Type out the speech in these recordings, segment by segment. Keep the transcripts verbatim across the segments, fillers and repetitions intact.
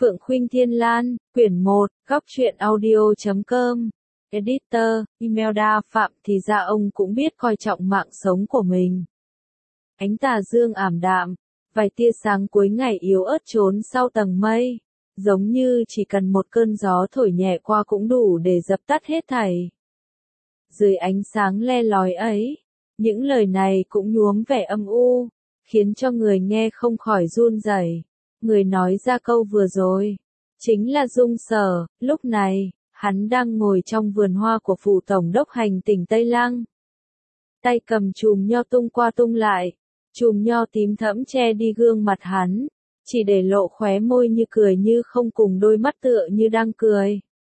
Phượng Khuynh Thiên Lan, quyển một, góc truyện audio chấm com. Editor, email đa phạm thì ra ông cũng biết coi trọng mạng sống của mình. Ánh tà dương ảm đạm, vài tia sáng cuối ngày yếu ớt trốn sau tầng mây, giống như chỉ cần một cơn gió thổi nhẹ qua cũng đủ để dập tắt hết thảy. Dưới ánh sáng le lói ấy, những lời này cũng nhuốm vẻ âm u, khiến cho người nghe không khỏi run rẩy. Người nói ra câu vừa rồi chính là Dung Sở. Lúc này, hắn đang ngồi trong vườn hoa của phủ tổng đốc hành tỉnh Tây Lăng. Tay cầm chùm nho tung qua tung lại, chùm nho tím thẫm che đi gương mặt hắn, chỉ để lộ khóe môi như cười như không cùng đôi mắt tựa như đang cười.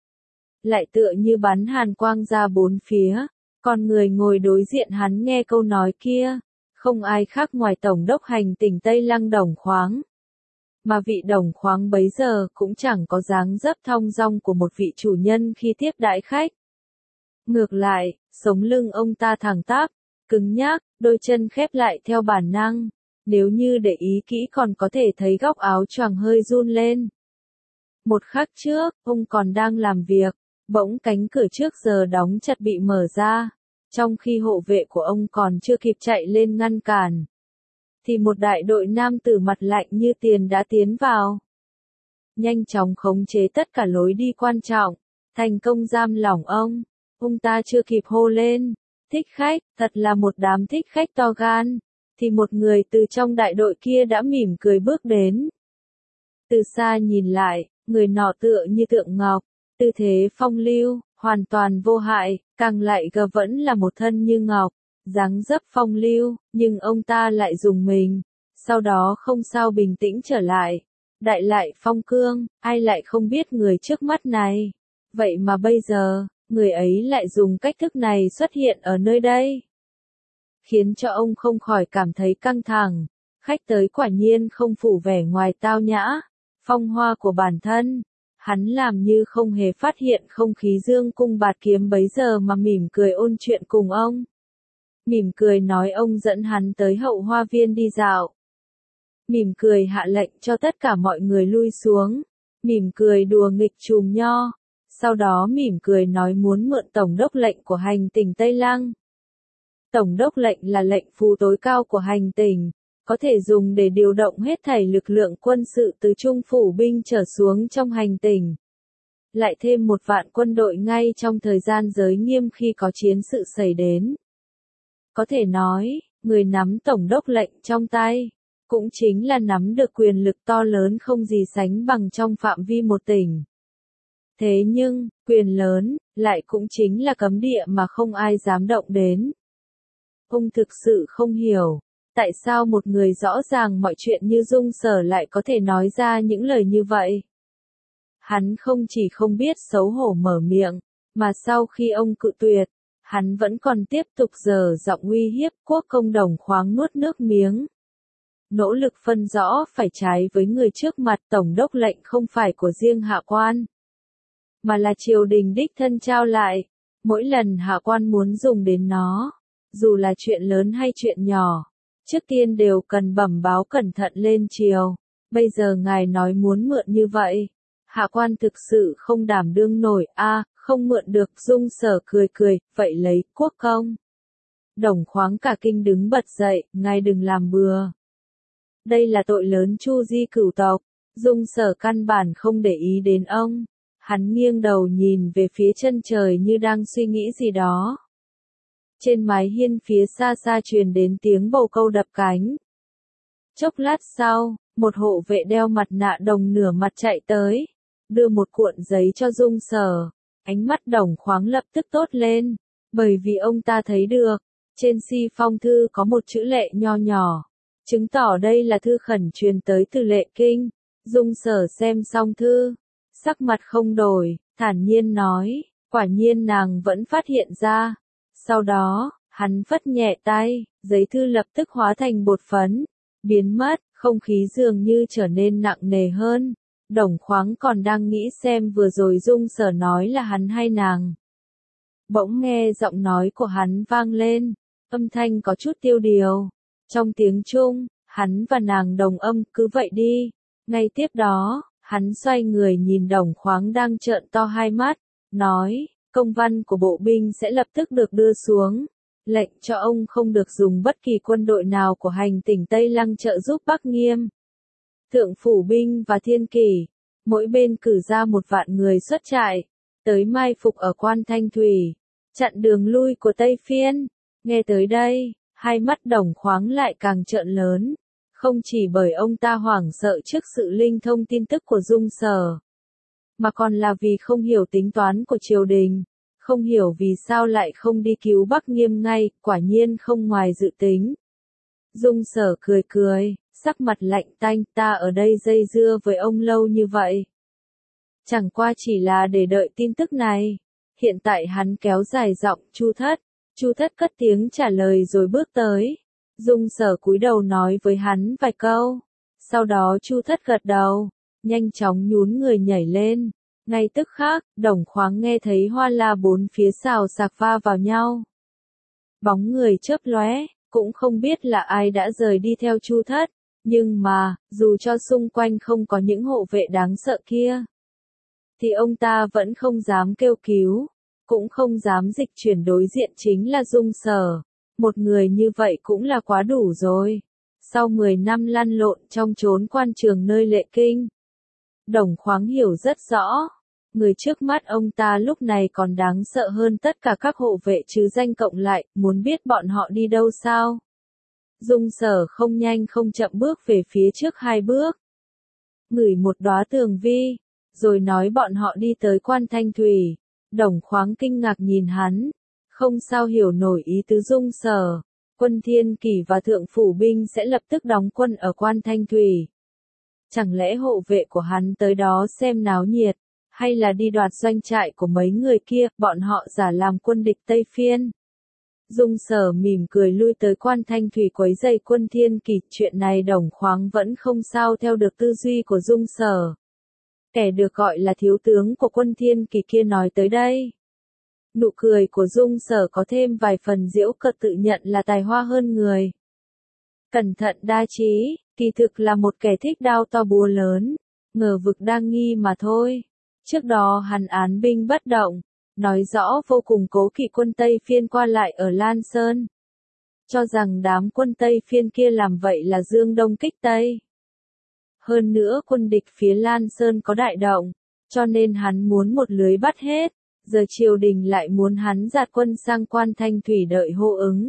Lại tựa như bắn hàn quang ra bốn phía, còn người ngồi đối diện hắn nghe câu nói kia, không ai khác ngoài tổng đốc hành tỉnh Tây Lăng Đồng Khoáng. Mà vị Đồng Khoáng bấy giờ cũng chẳng có dáng dấp thong dong của một vị chủ nhân khi tiếp đãi khách. Ngược lại, sống lưng ông ta thẳng tắp, cứng nhắc, đôi chân khép lại theo bản năng, nếu như để ý kỹ còn có thể thấy góc áo choàng hơi run lên. Một khắc trước, ông còn đang làm việc, bỗng cánh cửa trước giờ đóng chặt bị mở ra, trong khi hộ vệ của ông còn chưa kịp chạy lên ngăn cản, thì một đại đội nam tử mặt lạnh như tiền đã tiến vào. Nhanh chóng khống chế tất cả lối đi quan trọng, thành công giam lỏng ông. Ông ta chưa kịp hô lên, thích khách, thật là một đám thích khách to gan, thì một người từ trong đại đội kia đã mỉm cười bước đến. Từ xa nhìn lại, người nọ tựa như tượng ngọc, tư thế phong lưu, hoàn toàn vô hại, càng lại gờ vẫn là một thân như ngọc. Dáng dấp phong lưu, nhưng ông ta lại dùng mình, sau đó không sao bình tĩnh trở lại. Đại lại phong cương, ai lại không biết người trước mắt này. Vậy mà bây giờ, người ấy lại dùng cách thức này xuất hiện ở nơi đây. Khiến cho ông không khỏi cảm thấy căng thẳng. Khách tới quả nhiên không phủ vẻ ngoài tao nhã, phong hoa của bản thân. Hắn làm như không hề phát hiện không khí dương cung bạt kiếm bấy giờ mà mỉm cười ôn chuyện cùng ông. Mỉm cười nói ông dẫn hắn tới hậu hoa viên đi dạo. Mỉm cười hạ lệnh cho tất cả mọi người lui xuống. Mỉm cười đùa nghịch chùm nho. Sau đó mỉm cười nói muốn mượn tổng đốc lệnh của hành tỉnh Tây Lăng. Tổng đốc lệnh là lệnh phù tối cao của hành tỉnh, có thể dùng để điều động hết thảy lực lượng quân sự từ trung phủ binh trở xuống trong hành tỉnh. Lại thêm một vạn quân đội ngay trong thời gian giới nghiêm khi có chiến sự xảy đến. Có thể nói, người nắm tổng đốc lệnh trong tay, cũng chính là nắm được quyền lực to lớn không gì sánh bằng trong phạm vi một tỉnh. Thế nhưng, quyền lớn, lại cũng chính là cấm địa mà không ai dám động đến. Ông thực sự không hiểu, tại sao một người rõ ràng mọi chuyện như Dung Sở lại có thể nói ra những lời như vậy. Hắn không chỉ không biết xấu hổ mở miệng, mà sau khi ông cự tuyệt, hắn vẫn còn tiếp tục giở giọng uy hiếp. Quốc công Đồng Khoáng nuốt nước miếng. Nỗ lực phân rõ phải trái với người trước mặt. Tổng đốc lệnh không phải của riêng hạ quan, mà là triều đình đích thân trao lại. Mỗi lần hạ quan muốn dùng đến nó, dù là chuyện lớn hay chuyện nhỏ, trước tiên đều cần bẩm báo cẩn thận lên triều. Bây giờ ngài nói muốn mượn như vậy, hạ quan thực sự không đảm đương nổi. A, à, không mượn được. Dung Sở cười cười, vậy lấy. Quốc công Đồng Khoáng cả kinh đứng bật dậy, ngài đừng làm bừa. Đây là tội lớn chu di cửu tộc. Dung Sở căn bản không để ý đến ông. Hắn nghiêng đầu nhìn về phía chân trời như đang suy nghĩ gì đó. Trên mái hiên phía xa xa truyền đến tiếng bồ câu đập cánh. Chốc lát sau, một hộ vệ đeo mặt nạ đồng nửa mặt chạy tới, đưa một cuộn giấy cho Dung Sở. Ánh mắt Đồng Khoáng lập tức tốt lên, bởi vì ông ta thấy được, trên si phong thư có một chữ lệ nho nhỏ, chứng tỏ đây là thư khẩn truyền tới từ Lệ Kinh. Dung Sở xem xong thư, sắc mặt không đổi, thản nhiên nói, quả nhiên nàng vẫn phát hiện ra. Sau đó, hắn phất nhẹ tay, giấy thư lập tức hóa thành bột phấn, biến mất, không khí dường như trở nên nặng nề hơn. Đồng Khoáng còn đang nghĩ xem vừa rồi Dung Sở nói là hắn hay nàng. Bỗng nghe giọng nói của hắn vang lên, âm thanh có chút tiêu điều. Trong tiếng Trung, hắn và nàng đồng âm, cứ vậy đi. Ngay tiếp đó, Hắn xoay người nhìn Đồng Khoáng đang trợn to hai mắt, nói, công văn của bộ binh sẽ lập tức được đưa xuống, lệnh cho ông không được dùng bất kỳ quân đội nào của hành tỉnh Tây Lăng trợ giúp Bắc Nghiêm. Thượng phủ binh và thiên kỷ, mỗi bên cử ra một vạn người xuất trại, tới mai phục ở Quan Thanh Thủy, chặn đường lui của Tây Phiên. Nghe tới đây, hai mắt Đồng Khoáng lại càng trợn lớn, không chỉ bởi ông ta hoảng sợ trước sự linh thông tin tức của Dung Sở, mà còn là vì không hiểu tính toán của triều đình, không hiểu vì sao lại không đi cứu Bắc Nghiêm ngay, quả nhiên không ngoài dự tính. Dung Sở cười cười, sắc mặt lạnh tanh, ta ở đây dây dưa với ông lâu như vậy, chẳng qua chỉ là để đợi tin tức này. Hiện tại hắn kéo dài giọng, Chu Thất. Chu Thất cất tiếng trả lời rồi bước tới. Dung Sở cúi đầu nói với hắn vài câu. Sau đó Chu Thất gật đầu, nhanh chóng nhún người nhảy lên. Ngay tức khắc, Đồng Khoáng nghe thấy hoa la bốn phía xào xạc va vào nhau. Bóng người chớp lóe, cũng không biết là ai đã rời đi theo Chu Thất, nhưng mà, dù cho xung quanh không có những hộ vệ đáng sợ kia, thì ông ta vẫn không dám kêu cứu, cũng không dám dịch chuyển đối diện chính là Dung Sở. Một người như vậy cũng là quá đủ rồi. Sau mười năm lăn lộn trong chốn quan trường nơi lệ kinh, Đồng Khoáng hiểu rất rõ, người trước mắt ông ta lúc này còn đáng sợ hơn tất cả các hộ vệ chứ danh cộng lại, muốn biết bọn họ đi đâu sao? Dung Sở không nhanh không chậm bước về phía trước hai bước, ngửi một đóa tường vi, rồi nói bọn họ đi tới Quan Thanh Thủy. Đồng Khoáng kinh ngạc nhìn hắn, không sao hiểu nổi ý tứ Dung Sở. Quân Thiên Kỷ và Thượng phủ binh sẽ lập tức đóng quân ở Quan Thanh Thủy. Chẳng lẽ hộ vệ của hắn tới đó xem náo nhiệt, hay là đi đoạt doanh trại của mấy người kia, bọn họ giả làm quân địch Tây Phiên? Dung Sở mỉm cười lui tới Quan Thanh Thủy quấy rầy Quân Thiên Kỷ. Chuyện này Đồng Khoáng vẫn không sao theo được tư duy của Dung Sở. Kẻ được gọi là thiếu tướng của Quân Thiên Kỷ kia nói tới đây. Nụ cười của Dung Sở có thêm vài phần giễu cợt, tự nhận là tài hoa hơn người. Cẩn thận đa trí, kỳ thực là một kẻ thích đao to búa lớn, ngờ vực đa nghi mà thôi. Trước đó hắn án binh bất động, nói rõ vô cùng cố kỵ quân Tây Phiên qua lại ở Lan Sơn. Cho rằng đám quân Tây Phiên kia làm vậy là dương đông kích Tây. Hơn nữa quân địch phía Lan Sơn có đại động, cho nên hắn muốn một lưới bắt hết, giờ triều đình lại muốn hắn dạt quân sang Quan Thanh Thủy đợi hô ứng.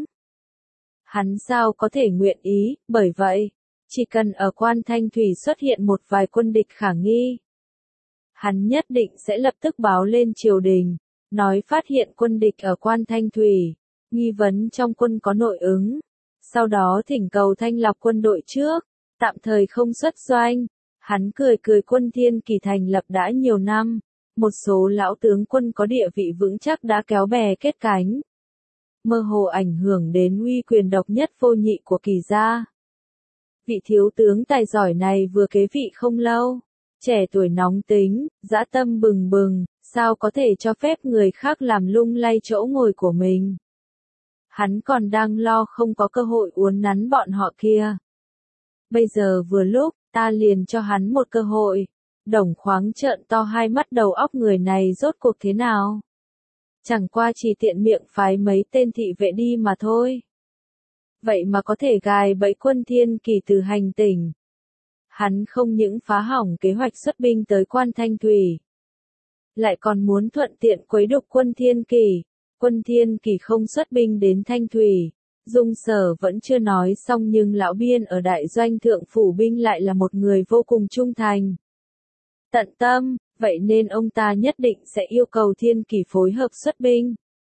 Hắn sao có thể nguyện ý, bởi vậy, chỉ cần ở Quan Thanh Thủy xuất hiện một vài quân địch khả nghi, hắn nhất định sẽ lập tức báo lên triều đình, nói phát hiện quân địch ở Quan Thanh Thủy, nghi vấn trong quân có nội ứng, sau đó thỉnh cầu thanh lọc quân đội trước, tạm thời không xuất doanh. Hắn cười cười, Quân Thiên Kỷ thành lập đã nhiều năm, một số lão tướng quân có địa vị vững chắc đã kéo bè kết cánh, mơ hồ ảnh hưởng đến uy quyền độc nhất vô nhị của Kỷ gia. Vị thiếu tướng tài giỏi này vừa kế vị không lâu, trẻ tuổi nóng tính, dã tâm bừng bừng, sao có thể cho phép người khác làm lung lay chỗ ngồi của mình. Hắn còn đang lo không có cơ hội uốn nắn bọn họ kia. Bây giờ vừa lúc, ta liền cho hắn một cơ hội. Đồng Khoáng trợn to hai mắt, đầu óc người này rốt cuộc thế nào? Chẳng qua chỉ tiện miệng phái mấy tên thị vệ đi mà thôi. Vậy mà có thể gài bẫy Quân Thiên Kỷ từ hành tỉnh. Hắn không những phá hỏng kế hoạch xuất binh tới Quan Thanh Thủy, lại còn muốn thuận tiện quấy đục Quân Thiên Kỷ. Quân Thiên Kỷ không xuất binh đến Thanh Thủy. Dung Sở vẫn chưa nói xong nhưng lão biên ở đại doanh Thượng phủ binh lại là một người vô cùng trung thành, tận tâm, vậy nên ông ta nhất định sẽ yêu cầu Thiên Kỷ phối hợp xuất binh.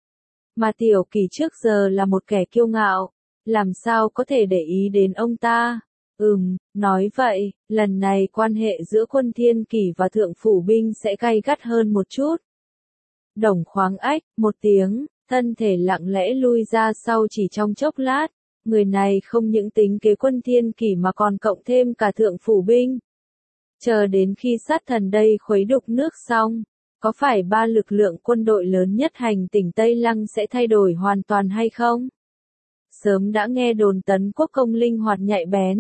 Mà Tiểu Kỷ trước giờ là một kẻ kiêu ngạo, làm sao có thể để ý đến ông ta? Ừm, nói vậy, lần này quan hệ giữa Quân Thiên Kỷ và Thượng phủ binh sẽ gay gắt hơn một chút. Đồng Khoáng ách một tiếng, thân thể lặng lẽ lui ra sau chỉ trong chốc lát. Người này không những tính kế Quân Thiên Kỷ mà còn cộng thêm cả Thượng phủ binh. Chờ đến khi sát thần đây khuấy đục nước xong, có phải ba lực lượng quân đội lớn nhất hành tỉnh Tây Lăng sẽ thay đổi hoàn toàn hay không? Sớm đã nghe đồn Tấn Quốc công linh hoạt nhạy bén,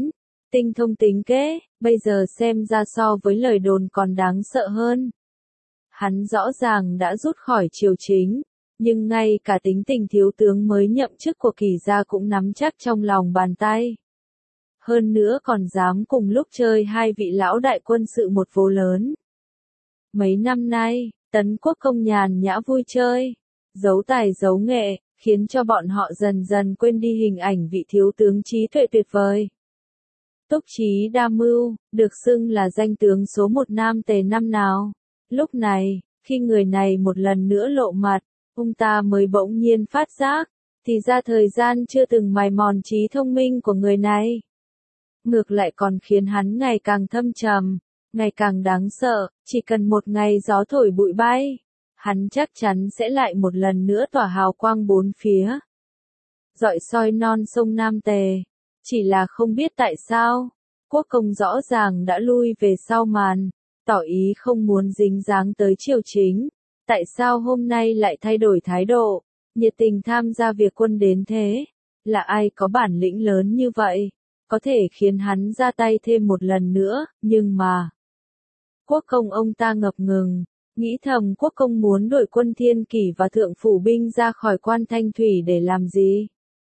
Tinh thông tính kế, bây giờ xem ra so với lời đồn còn đáng sợ hơn. Hắn rõ ràng đã rút khỏi triều chính, nhưng ngay cả tính tình thiếu tướng mới nhậm chức của Kỳ gia cũng nắm chắc trong lòng bàn tay. Hơn nữa còn dám cùng lúc chơi hai vị lão đại quân sự một vố lớn. Mấy năm nay, Tấn Quốc Công nhàn nhã vui chơi, giấu tài giấu nghệ, khiến cho bọn họ dần dần quên đi hình ảnh vị thiếu tướng trí tuệ tuyệt vời. Túc Trí Đa Mưu, được xưng là danh tướng số một Nam Tề năm nào. Lúc này, khi người này một lần nữa lộ mặt, ông ta mới bỗng nhiên phát giác, thì ra thời gian chưa từng mài mòn trí thông minh của người này. Ngược lại còn khiến hắn ngày càng thâm trầm, ngày càng đáng sợ, chỉ cần một ngày gió thổi bụi bay, hắn chắc chắn sẽ lại một lần nữa tỏa hào quang bốn phía. Rọi soi non sông Nam Tề, chỉ là không biết tại sao, Quốc công rõ ràng đã lui về sau màn, tỏ ý không muốn dính dáng tới triều chính, tại sao hôm nay lại thay đổi thái độ, nhiệt tình tham gia việc quân đến thế, là ai có bản lĩnh lớn như vậy, có thể khiến hắn ra tay thêm một lần nữa, nhưng mà... Quốc công ông ta ngập ngừng, nghĩ thầm quốc công muốn đội quân Thiên Kỷ và Thượng Phủ binh ra khỏi quan Thanh Thủy để làm gì?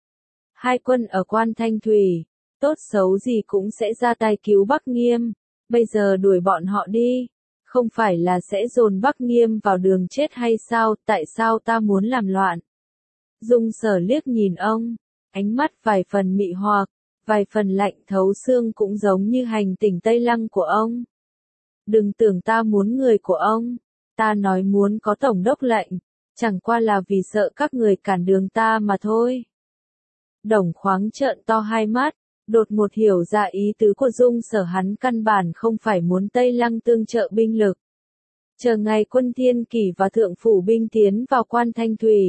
Hai quân ở quan Thanh Thủy, tốt xấu gì cũng sẽ ra tay cứu Bắc Nghiêm, bây giờ đuổi bọn họ đi, không phải là sẽ dồn Bắc Nghiêm vào đường chết hay sao, tại sao ta muốn làm loạn? Dung Sở liếc nhìn ông, ánh mắt vài phần mị hoặc, vài phần lạnh thấu xương cũng giống như hành tỉnh Tây Lăng của ông. Đừng tưởng ta muốn người của ông, ta nói muốn có tổng đốc lệnh, chẳng qua là vì sợ các người cản đường ta mà thôi. Đồng Khoáng trợn to hai mắt, đột ngột hiểu ra ý tứ của Dung Sở, hắn căn bản không phải muốn Tây Lăng tương trợ binh lực. Chờ ngày quân Thiên Kỷ và Thượng Phủ binh tiến vào quan Thanh Thủy.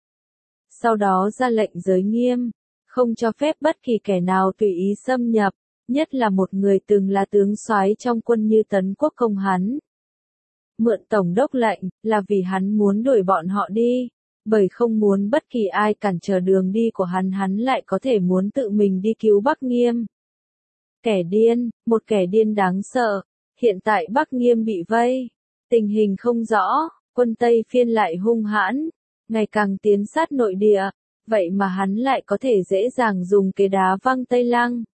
Sau đó ra lệnh giới nghiêm, không cho phép bất kỳ kẻ nào tùy ý xâm nhập, nhất là một người từng là tướng soái trong quân như Tấn Quốc Công hắn. Mượn tổng đốc lệnh, là vì hắn muốn đuổi bọn họ đi, bởi không muốn bất kỳ ai cản trở đường đi của hắn, hắn lại có thể muốn tự mình đi cứu Bắc Nghiêm. Kẻ điên, một kẻ điên đáng sợ, hiện tại Bắc Nghiêm bị vây, tình hình không rõ, quân Tây Phiên lại hung hãn, ngày càng tiến sát nội địa, vậy mà hắn lại có thể dễ dàng dùng kế đá văng Tây Lăng.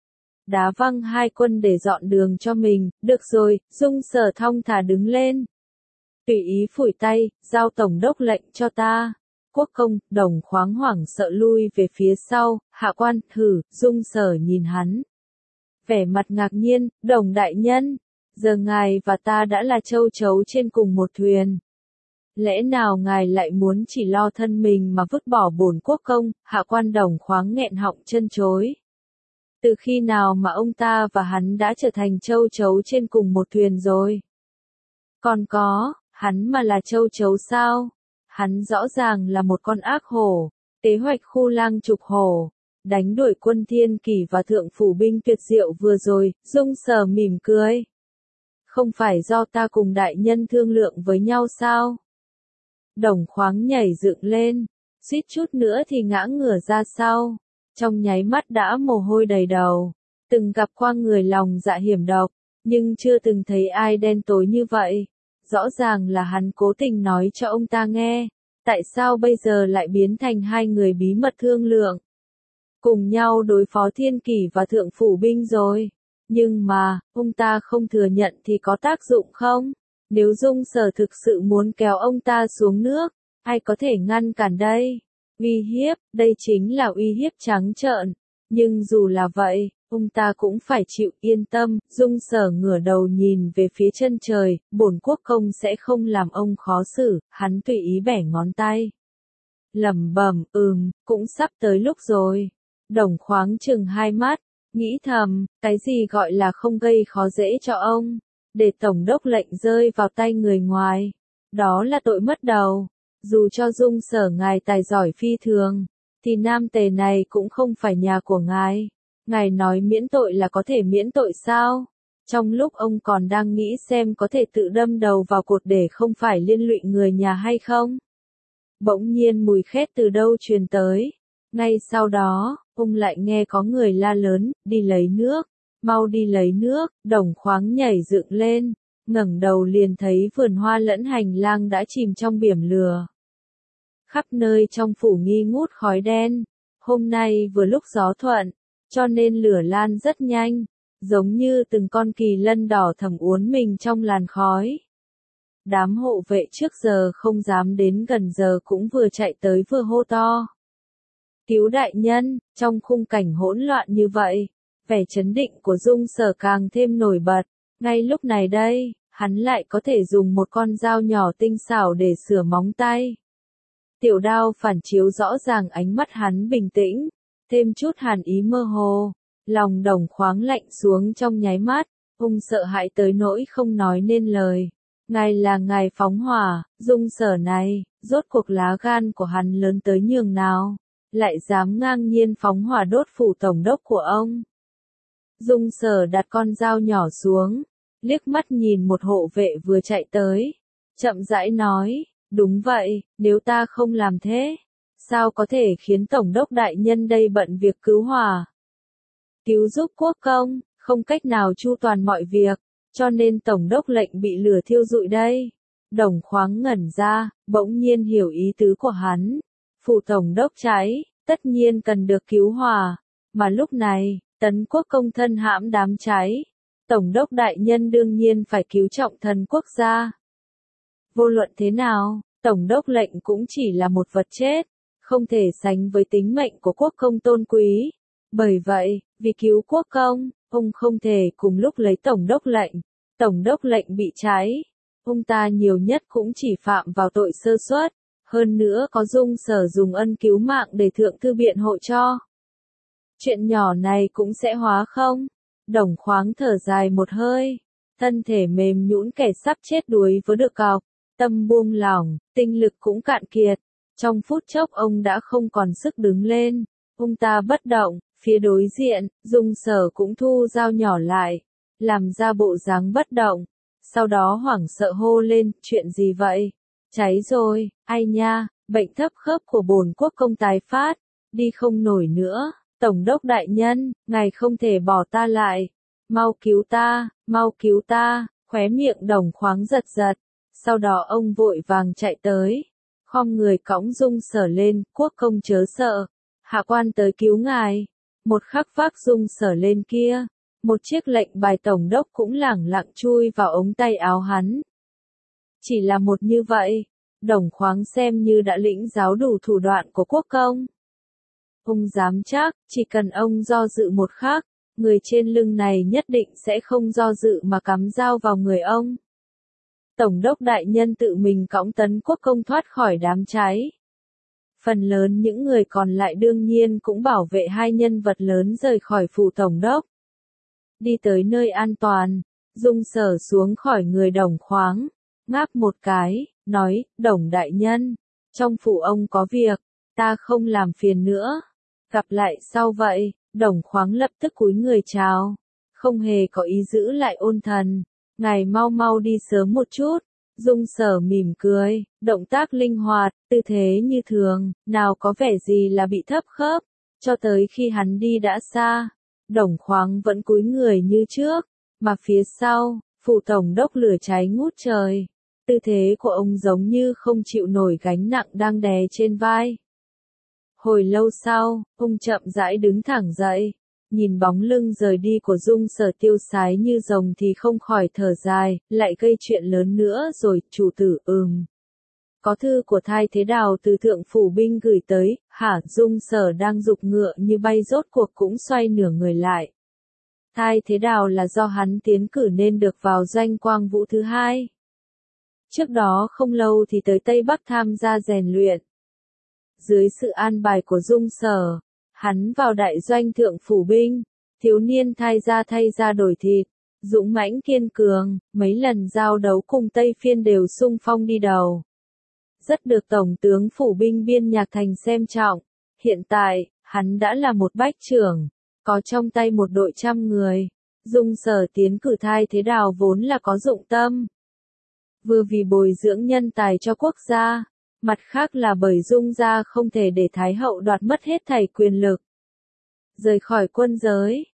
Đá văng hai quân để dọn đường cho mình, được rồi, Dung Sở thong thả đứng lên. Tùy ý phủi tay, giao tổng đốc lệnh cho ta. Quốc công, Đồng Khoáng hoảng sợ lui về phía sau, hạ quan, thử, Dung Sở nhìn hắn. Vẻ mặt ngạc nhiên, Đồng đại nhân, giờ ngài và ta đã là châu chấu trên cùng một thuyền. Lẽ nào ngài lại muốn chỉ lo thân mình mà vứt bỏ bổn quốc công, hạ quan Đồng Khoáng nghẹn họng chân chối. Từ khi nào mà ông ta và hắn đã trở thành châu chấu trên cùng một thuyền rồi? Còn có, hắn mà là châu chấu sao? Hắn rõ ràng là một con ác hổ, kế hoạch khu lang trục hổ, đánh đuổi quân Thiên Kỷ và Thượng Phủ binh tuyệt diệu vừa rồi, Dung Sở mỉm cười. Không phải do ta cùng đại nhân thương lượng với nhau sao? Đồng Khoáng nhảy dựng lên, suýt chút nữa thì ngã ngửa ra sau. Trong nháy mắt đã mồ hôi đầy đầu, từng gặp qua người lòng dạ hiểm độc, nhưng chưa từng thấy ai đen tối như vậy. Rõ ràng là hắn cố tình nói cho ông ta nghe, tại sao bây giờ lại biến thành hai người bí mật thương lượng, cùng nhau đối phó Thiên Kỷ và Thượng Phủ binh rồi. Nhưng mà, ông ta không thừa nhận thì có tác dụng không? Nếu Dung Sở thực sự muốn kéo ông ta xuống nước, ai có thể ngăn cản đây? Uy hiếp, đây chính là uy hiếp trắng trợn. Nhưng dù là vậy, ông ta cũng phải chịu, yên tâm. Dung Sở ngửa đầu nhìn về phía chân trời, bổn quốc công sẽ không làm ông khó xử, hắn tùy ý bẻ ngón tay. Lẩm bẩm, ừm, cũng sắp tới lúc rồi. Đồng Khoáng chừng hai mắt, nghĩ thầm, cái gì gọi là không gây khó dễ cho ông, để tổng đốc lệnh rơi vào tay người ngoài. Đó là tội mất đầu. Dù cho Dung Sở ngài tài giỏi phi thường, thì Nam Tề này cũng không phải nhà của ngài. Ngài nói miễn tội là có thể miễn tội sao? Trong lúc ông còn đang nghĩ xem có thể tự đâm đầu vào cột để không phải liên lụy người nhà hay không? Bỗng nhiên mùi khét từ đâu truyền tới. Ngay sau đó, ông lại nghe có người la lớn, đi lấy nước. mau đi lấy nước, Đồng Khoáng nhảy dựng lên, ngẩng đầu liền thấy vườn hoa lẫn hành lang đã chìm trong biển lửa. Khắp nơi trong phủ nghi ngút khói đen, hôm nay vừa lúc gió thuận, cho nên lửa lan rất nhanh, giống như từng con kỳ lân đỏ thẫm uốn mình trong làn khói. Đám hộ vệ trước giờ không dám đến gần giờ cũng vừa chạy tới vừa hô to. Cứu đại nhân, trong khung cảnh hỗn loạn như vậy, vẻ chấn định của Dung Sở càng thêm nổi bật, ngay lúc này đây, hắn lại có thể dùng một con dao nhỏ tinh xảo để sửa móng tay. Tiểu đao phản chiếu rõ ràng ánh mắt hắn bình tĩnh, thêm chút hàn ý mơ hồ, lòng Đồng Khoáng lạnh xuống trong nháy mắt, ông sợ hãi tới nỗi không nói nên lời. Ngài là ngài phóng hỏa, Dung Sở này, rốt cuộc lá gan của hắn lớn tới nhường nào, lại dám ngang nhiên phóng hỏa đốt phủ tổng đốc của ông. Dung Sở đặt con dao nhỏ xuống, liếc mắt nhìn một hộ vệ vừa chạy tới, chậm rãi nói, đúng vậy, nếu ta không làm thế, sao có thể khiến tổng đốc đại nhân đây bận việc cứu hỏa, cứu giúp quốc công, không cách nào chu toàn mọi việc, cho nên tổng đốc lệnh bị lửa thiêu rụi đây. Đồng Khoáng ngẩn ra, bỗng nhiên hiểu ý tứ của hắn. Phủ tổng đốc cháy, tất nhiên cần được cứu hỏa, mà lúc này, Tấn quốc công thân hãm đám cháy, tổng đốc đại nhân đương nhiên phải cứu trọng thần quốc gia. Vô luận thế nào, tổng đốc lệnh cũng chỉ là một vật chết, không thể sánh với tính mệnh của quốc công tôn quý. Bởi vậy, vì cứu quốc công, ông không thể cùng lúc lấy tổng đốc lệnh. Tổng đốc lệnh bị cháy, ông ta nhiều nhất cũng chỉ phạm vào tội sơ suất, hơn nữa có Dung Sở dùng ân cứu mạng để thượng thư biện hộ cho. Chuyện nhỏ này cũng sẽ hóa không? Đồng Khoáng thở dài một hơi, thân thể mềm nhũn kẻ sắp chết đuối với được cọc, tâm buông lỏng, tinh lực cũng cạn kiệt. Trong phút chốc ông đã không còn sức đứng lên, ông ta bất động, phía đối diện, Dung Sở cũng thu dao nhỏ lại, làm ra bộ dáng bất động, sau đó hoảng sợ hô lên, chuyện gì vậy? Cháy rồi, ai nha, bệnh thấp khớp của bổn quốc công tái phát, đi không nổi nữa, tổng đốc đại nhân, ngài không thể bỏ ta lại, mau cứu ta, mau cứu ta, khóe miệng Đồng Khoáng giật giật, sau đó ông vội vàng chạy tới, khom người cõng Dung Sở lên, quốc công chớ sợ, hạ quan tới cứu ngài, một khắc vác Dung Sở lên kia. Một chiếc lệnh bài tổng đốc cũng lẳng lặng chui vào ống tay áo hắn. Chỉ là một như vậy, Đồng Khoáng xem như đã lĩnh giáo đủ thủ đoạn của quốc công. Ông dám chắc, chỉ cần ông do dự một khắc, người trên lưng này nhất định sẽ không do dự mà cắm dao vào người ông. Tổng đốc đại nhân tự mình cõng Tấn quốc công thoát khỏi đám cháy. Phần lớn những người còn lại đương nhiên cũng bảo vệ hai nhân vật lớn rời khỏi phủ tổng đốc. Đi tới nơi an toàn, Dung Sở xuống khỏi người Đồng Khoáng, ngáp một cái, nói, Đồng đại nhân, trong phủ ông có việc, ta không làm phiền nữa, gặp lại sau vậy, Đồng Khoáng lập tức cúi người chào, không hề có ý giữ lại ôn thần, ngài mau mau đi sớm một chút. Dung Sở mỉm cười, động tác linh hoạt, tư thế như thường, nào có vẻ gì là bị thấp khớp, cho tới khi hắn đi đã xa. Đồng Khoáng vẫn cúi người như trước, mà phía sau, phủ tổng đốc lửa cháy ngút trời. Tư thế của ông giống như không chịu nổi gánh nặng đang đè trên vai. Hồi lâu sau, ông chậm rãi đứng thẳng dậy, nhìn bóng lưng rời đi của Dung Sở tiêu sái như rồng thì không khỏi thở dài, lại gây chuyện lớn nữa rồi, chủ tử, ừm. Có thư của Thái Thế Đào từ thượng phủ binh gửi tới, hả? Dung Sở đang giục ngựa như bay rốt cuộc cũng xoay nửa người lại. Thái Thế Đào là do hắn tiến cử nên được vào doanh Quang Vũ thứ hai. Trước đó không lâu thì tới Tây Bắc tham gia rèn luyện. Dưới sự an bài của Dung Sở, hắn vào đại doanh thượng phủ binh, thiếu niên thay da thay da đổi thịt, dũng mãnh kiên cường, mấy lần giao đấu cùng Tây Phiên đều xung phong đi đầu. Rất được Tổng tướng phủ binh Biên Nhạc Thành xem trọng, hiện tại, hắn đã là một bách trưởng, có trong tay một đội trăm người. Dung Sở tiến cử Thái Thế Đào vốn là có dụng tâm. Vừa vì bồi dưỡng nhân tài cho quốc gia, mặt khác là bởi Dung gia không thể để Thái hậu đoạt mất hết thảy quyền lực. Rời khỏi quân giới,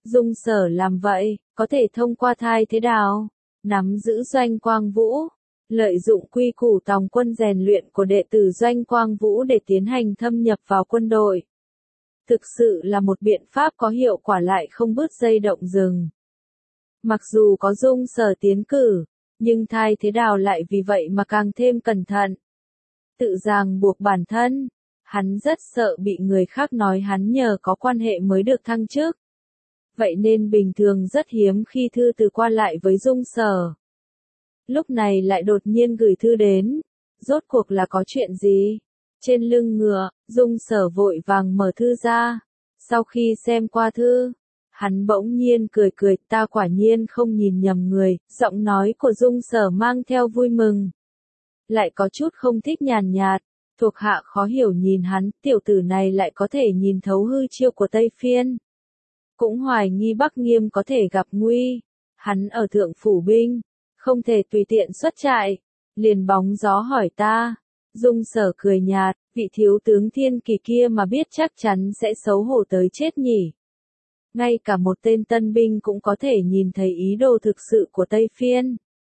Dung Sở làm vậy, có thể thông qua Thai Thế Đào, nắm giữ Doanh Quang Vũ, lợi dụng quy củ tòng quân rèn luyện của đệ tử Doanh Quang Vũ để tiến hành thâm nhập vào quân đội. Thực sự là một biện pháp có hiệu quả lại không bứt dây động rừng. Mặc dù có Dung Sở tiến cử, nhưng Thai Thế Đào lại vì vậy mà càng thêm cẩn thận. Tự ràng buộc bản thân, hắn rất sợ bị người khác nói hắn nhờ có quan hệ mới được thăng chức. Vậy nên bình thường rất hiếm khi thư từ qua lại với Dung Sở. Lúc này lại đột nhiên gửi thư đến, rốt cuộc là có chuyện gì? Trên lưng ngựa, Dung Sở vội vàng mở thư ra. Sau khi xem qua thư, hắn bỗng nhiên cười cười, ta quả nhiên không nhìn nhầm người, giọng nói của Dung Sở mang theo vui mừng. Lại có chút không thích nhàn nhạt, thuộc hạ khó hiểu nhìn hắn, tiểu tử này lại có thể nhìn thấu hư chiêu của Tây Phiên. Cũng hoài nghi Bắc Nghiêm có thể gặp nguy, hắn ở thượng phủ binh, không thể tùy tiện xuất trại, liền bóng gió hỏi ta. Dung Sở cười nhạt, vị thiếu tướng Thiên Kỳ kia mà biết chắc chắn sẽ xấu hổ tới chết nhỉ. Ngay cả một tên tân binh cũng có thể nhìn thấy ý đồ thực sự của Tây Phiên.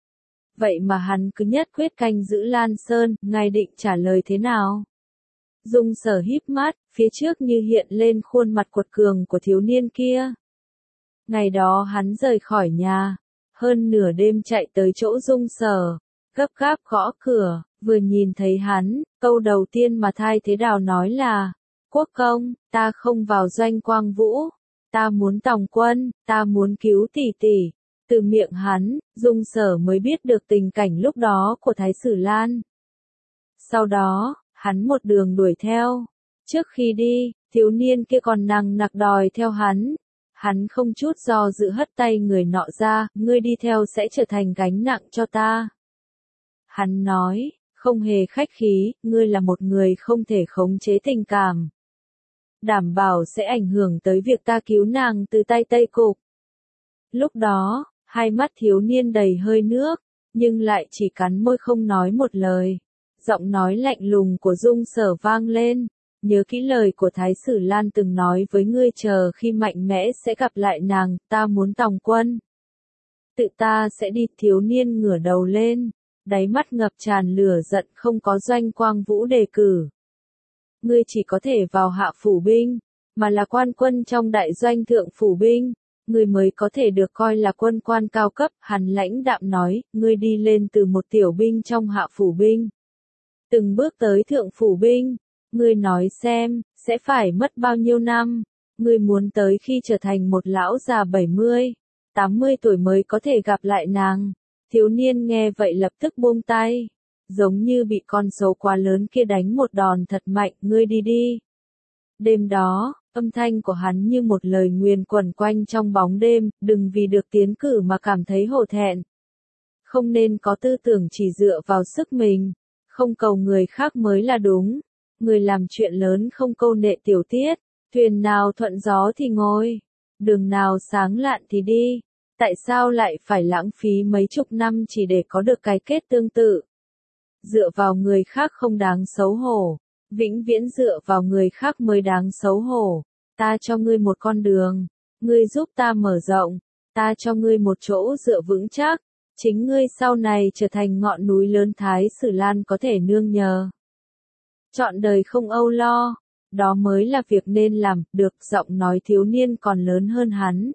Vậy mà hắn cứ nhất quyết canh giữ Lan Sơn, ngài định trả lời thế nào? Dung Sở híp mắt, phía trước như hiện lên khuôn mặt cuột cường của thiếu niên kia. Ngày đó hắn rời khỏi nhà, hơn nửa đêm chạy tới chỗ Dung Sở, gấp gáp gõ cửa, vừa nhìn thấy hắn, câu đầu tiên mà Thai Thế Đào nói là, quốc công, ta không vào Doanh Quang Vũ, ta muốn tòng quân, ta muốn cứu tỷ tỷ. Từ miệng hắn, Dung Sở mới biết được tình cảnh lúc đó của Thái Sử Lan. Sau đó, hắn một đường đuổi theo. Trước khi đi, thiếu niên kia còn nằng nặc đòi theo hắn. Hắn không chút do dự hất tay người nọ ra, ngươi đi theo sẽ trở thành gánh nặng cho ta. Hắn nói, không hề khách khí, ngươi là một người không thể khống chế tình cảm. Đảm bảo sẽ ảnh hưởng tới việc ta cứu nàng từ tay Tây Cục. Lúc đó, hai mắt thiếu niên đầy hơi nước, nhưng lại chỉ cắn môi không nói một lời. Giọng nói lạnh lùng của Dung Sở vang lên, nhớ kỹ lời của Thái Sử Lan từng nói với ngươi, chờ khi mạnh mẽ sẽ gặp lại nàng, ta muốn tòng quân. Tự ta sẽ đi. Thiếu niên ngửa đầu lên, đáy mắt ngập tràn lửa giận, không có Doanh Quang Vũ đề cử. Ngươi chỉ có thể vào hạ phủ binh, mà là quan quân trong đại doanh thượng phủ binh. Ngươi mới có thể được coi là quân quan cao cấp. Hắn lãnh đạm nói, ngươi đi lên từ một tiểu binh trong hạ phủ binh, từng bước tới thượng phủ binh, ngươi nói xem, sẽ phải mất bao nhiêu năm, ngươi muốn tới khi trở thành một lão già bảy mươi, tám mươi tuổi mới có thể gặp lại nàng. Thiếu niên nghe vậy lập tức buông tay, giống như bị con sâu quá lớn kia đánh một đòn thật mạnh, ngươi đi đi. Đêm đó, âm thanh của hắn như một lời nguyền quẩn quanh trong bóng đêm, đừng vì được tiến cử mà cảm thấy hổ thẹn. Không nên có tư tưởng chỉ dựa vào sức mình, không cầu người khác mới là đúng. Người làm chuyện lớn không câu nệ tiểu tiết, thuyền nào thuận gió thì ngồi, đường nào sáng lạn thì đi. Tại sao lại phải lãng phí mấy chục năm chỉ để có được cái kết tương tự? Dựa vào người khác không đáng xấu hổ, vĩnh viễn dựa vào người khác mới đáng xấu hổ. Ta cho ngươi một con đường, ngươi giúp ta mở rộng, ta cho ngươi một chỗ dựa vững chắc, chính ngươi sau này trở thành ngọn núi lớn Thái Sử Lan có thể nương nhờ. Chọn đời không âu lo, đó mới là việc nên làm. Được. Giọng nói thiếu niên còn lớn hơn hắn,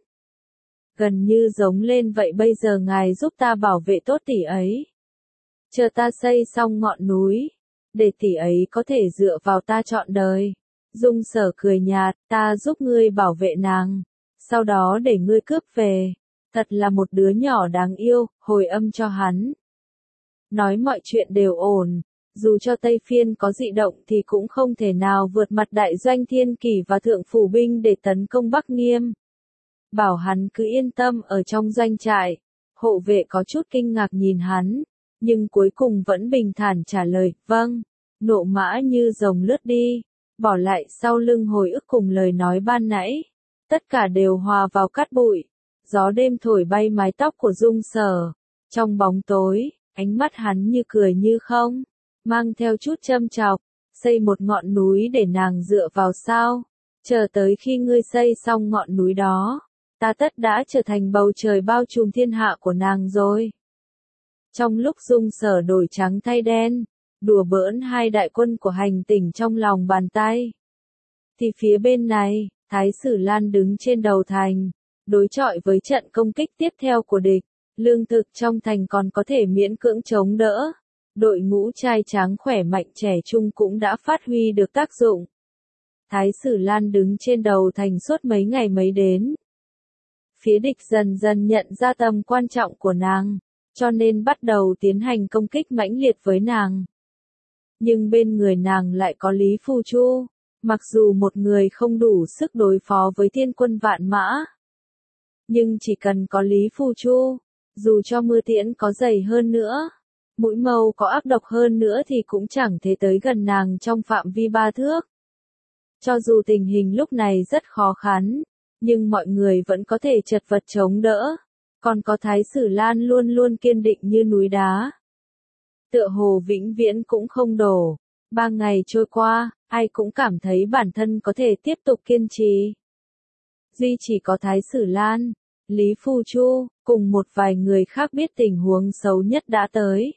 gần như giống lên, vậy bây giờ ngài giúp ta bảo vệ tốt tỷ ấy. Chờ ta xây xong ngọn núi, để tỷ ấy có thể dựa vào ta trọn đời. Dung Sở cười nhạt, ta giúp ngươi bảo vệ nàng, sau đó để ngươi cướp về. Thật là một đứa nhỏ đáng yêu, hồi âm cho hắn. Nói mọi chuyện đều ổn, dù cho Tây Phiên có dị động thì cũng không thể nào vượt mặt đại doanh Thiên Kỳ và thượng phủ binh để tấn công Bắc Nghiêm. Bảo hắn cứ yên tâm ở trong doanh trại. Hộ vệ có chút kinh ngạc nhìn hắn, nhưng cuối cùng vẫn bình thản trả lời, vâng. Nộ mã như rồng lướt đi, bỏ lại sau lưng hồi ức cùng lời nói ban nãy. Tất cả đều hòa vào cát bụi. Gió đêm thổi bay mái tóc của Dung Sở. Trong bóng tối, ánh mắt hắn như cười như không, mang theo chút châm chọc. Xây một ngọn núi để nàng dựa vào sao? Chờ tới khi ngươi xây xong ngọn núi đó, ta tất đã trở thành bầu trời bao trùm thiên hạ của nàng rồi. Trong lúc Dung Sở đổi trắng thay đen, đùa bỡn hai đại quân của hành tỉnh trong lòng bàn tay, thì phía bên này, Thái Sử Lan đứng trên đầu thành, đối chọi với trận công kích tiếp theo của địch. Lương thực trong thành còn có thể miễn cưỡng chống đỡ. Đội ngũ trai tráng khỏe mạnh trẻ trung cũng đã phát huy được tác dụng. Thái Sử Lan đứng trên đầu thành suốt mấy ngày mấy đến. Phía địch dần dần nhận ra tầm quan trọng của nàng, cho nên bắt đầu tiến hành công kích mãnh liệt với nàng. Nhưng bên người nàng lại có Lý Phu Chu, mặc dù một người không đủ sức đối phó với thiên quân vạn mã. Nhưng chỉ cần có Lý Phu Chu, dù cho mưa tiễn có dày hơn nữa, mũi mâu có ác độc hơn nữa thì cũng chẳng thể tới gần nàng trong phạm vi ba thước. Cho dù tình hình lúc này rất khó khăn, nhưng mọi người vẫn có thể chật vật chống đỡ, còn có Thái Sử Lan luôn luôn kiên định như núi đá. Tựa hồ vĩnh viễn cũng không đổ. Ba ngày trôi qua, ai cũng cảm thấy bản thân có thể tiếp tục kiên trì. Duy chỉ có Thái Sử Lan, Lý Phu Chu, cùng một vài người khác biết tình huống xấu nhất đã tới.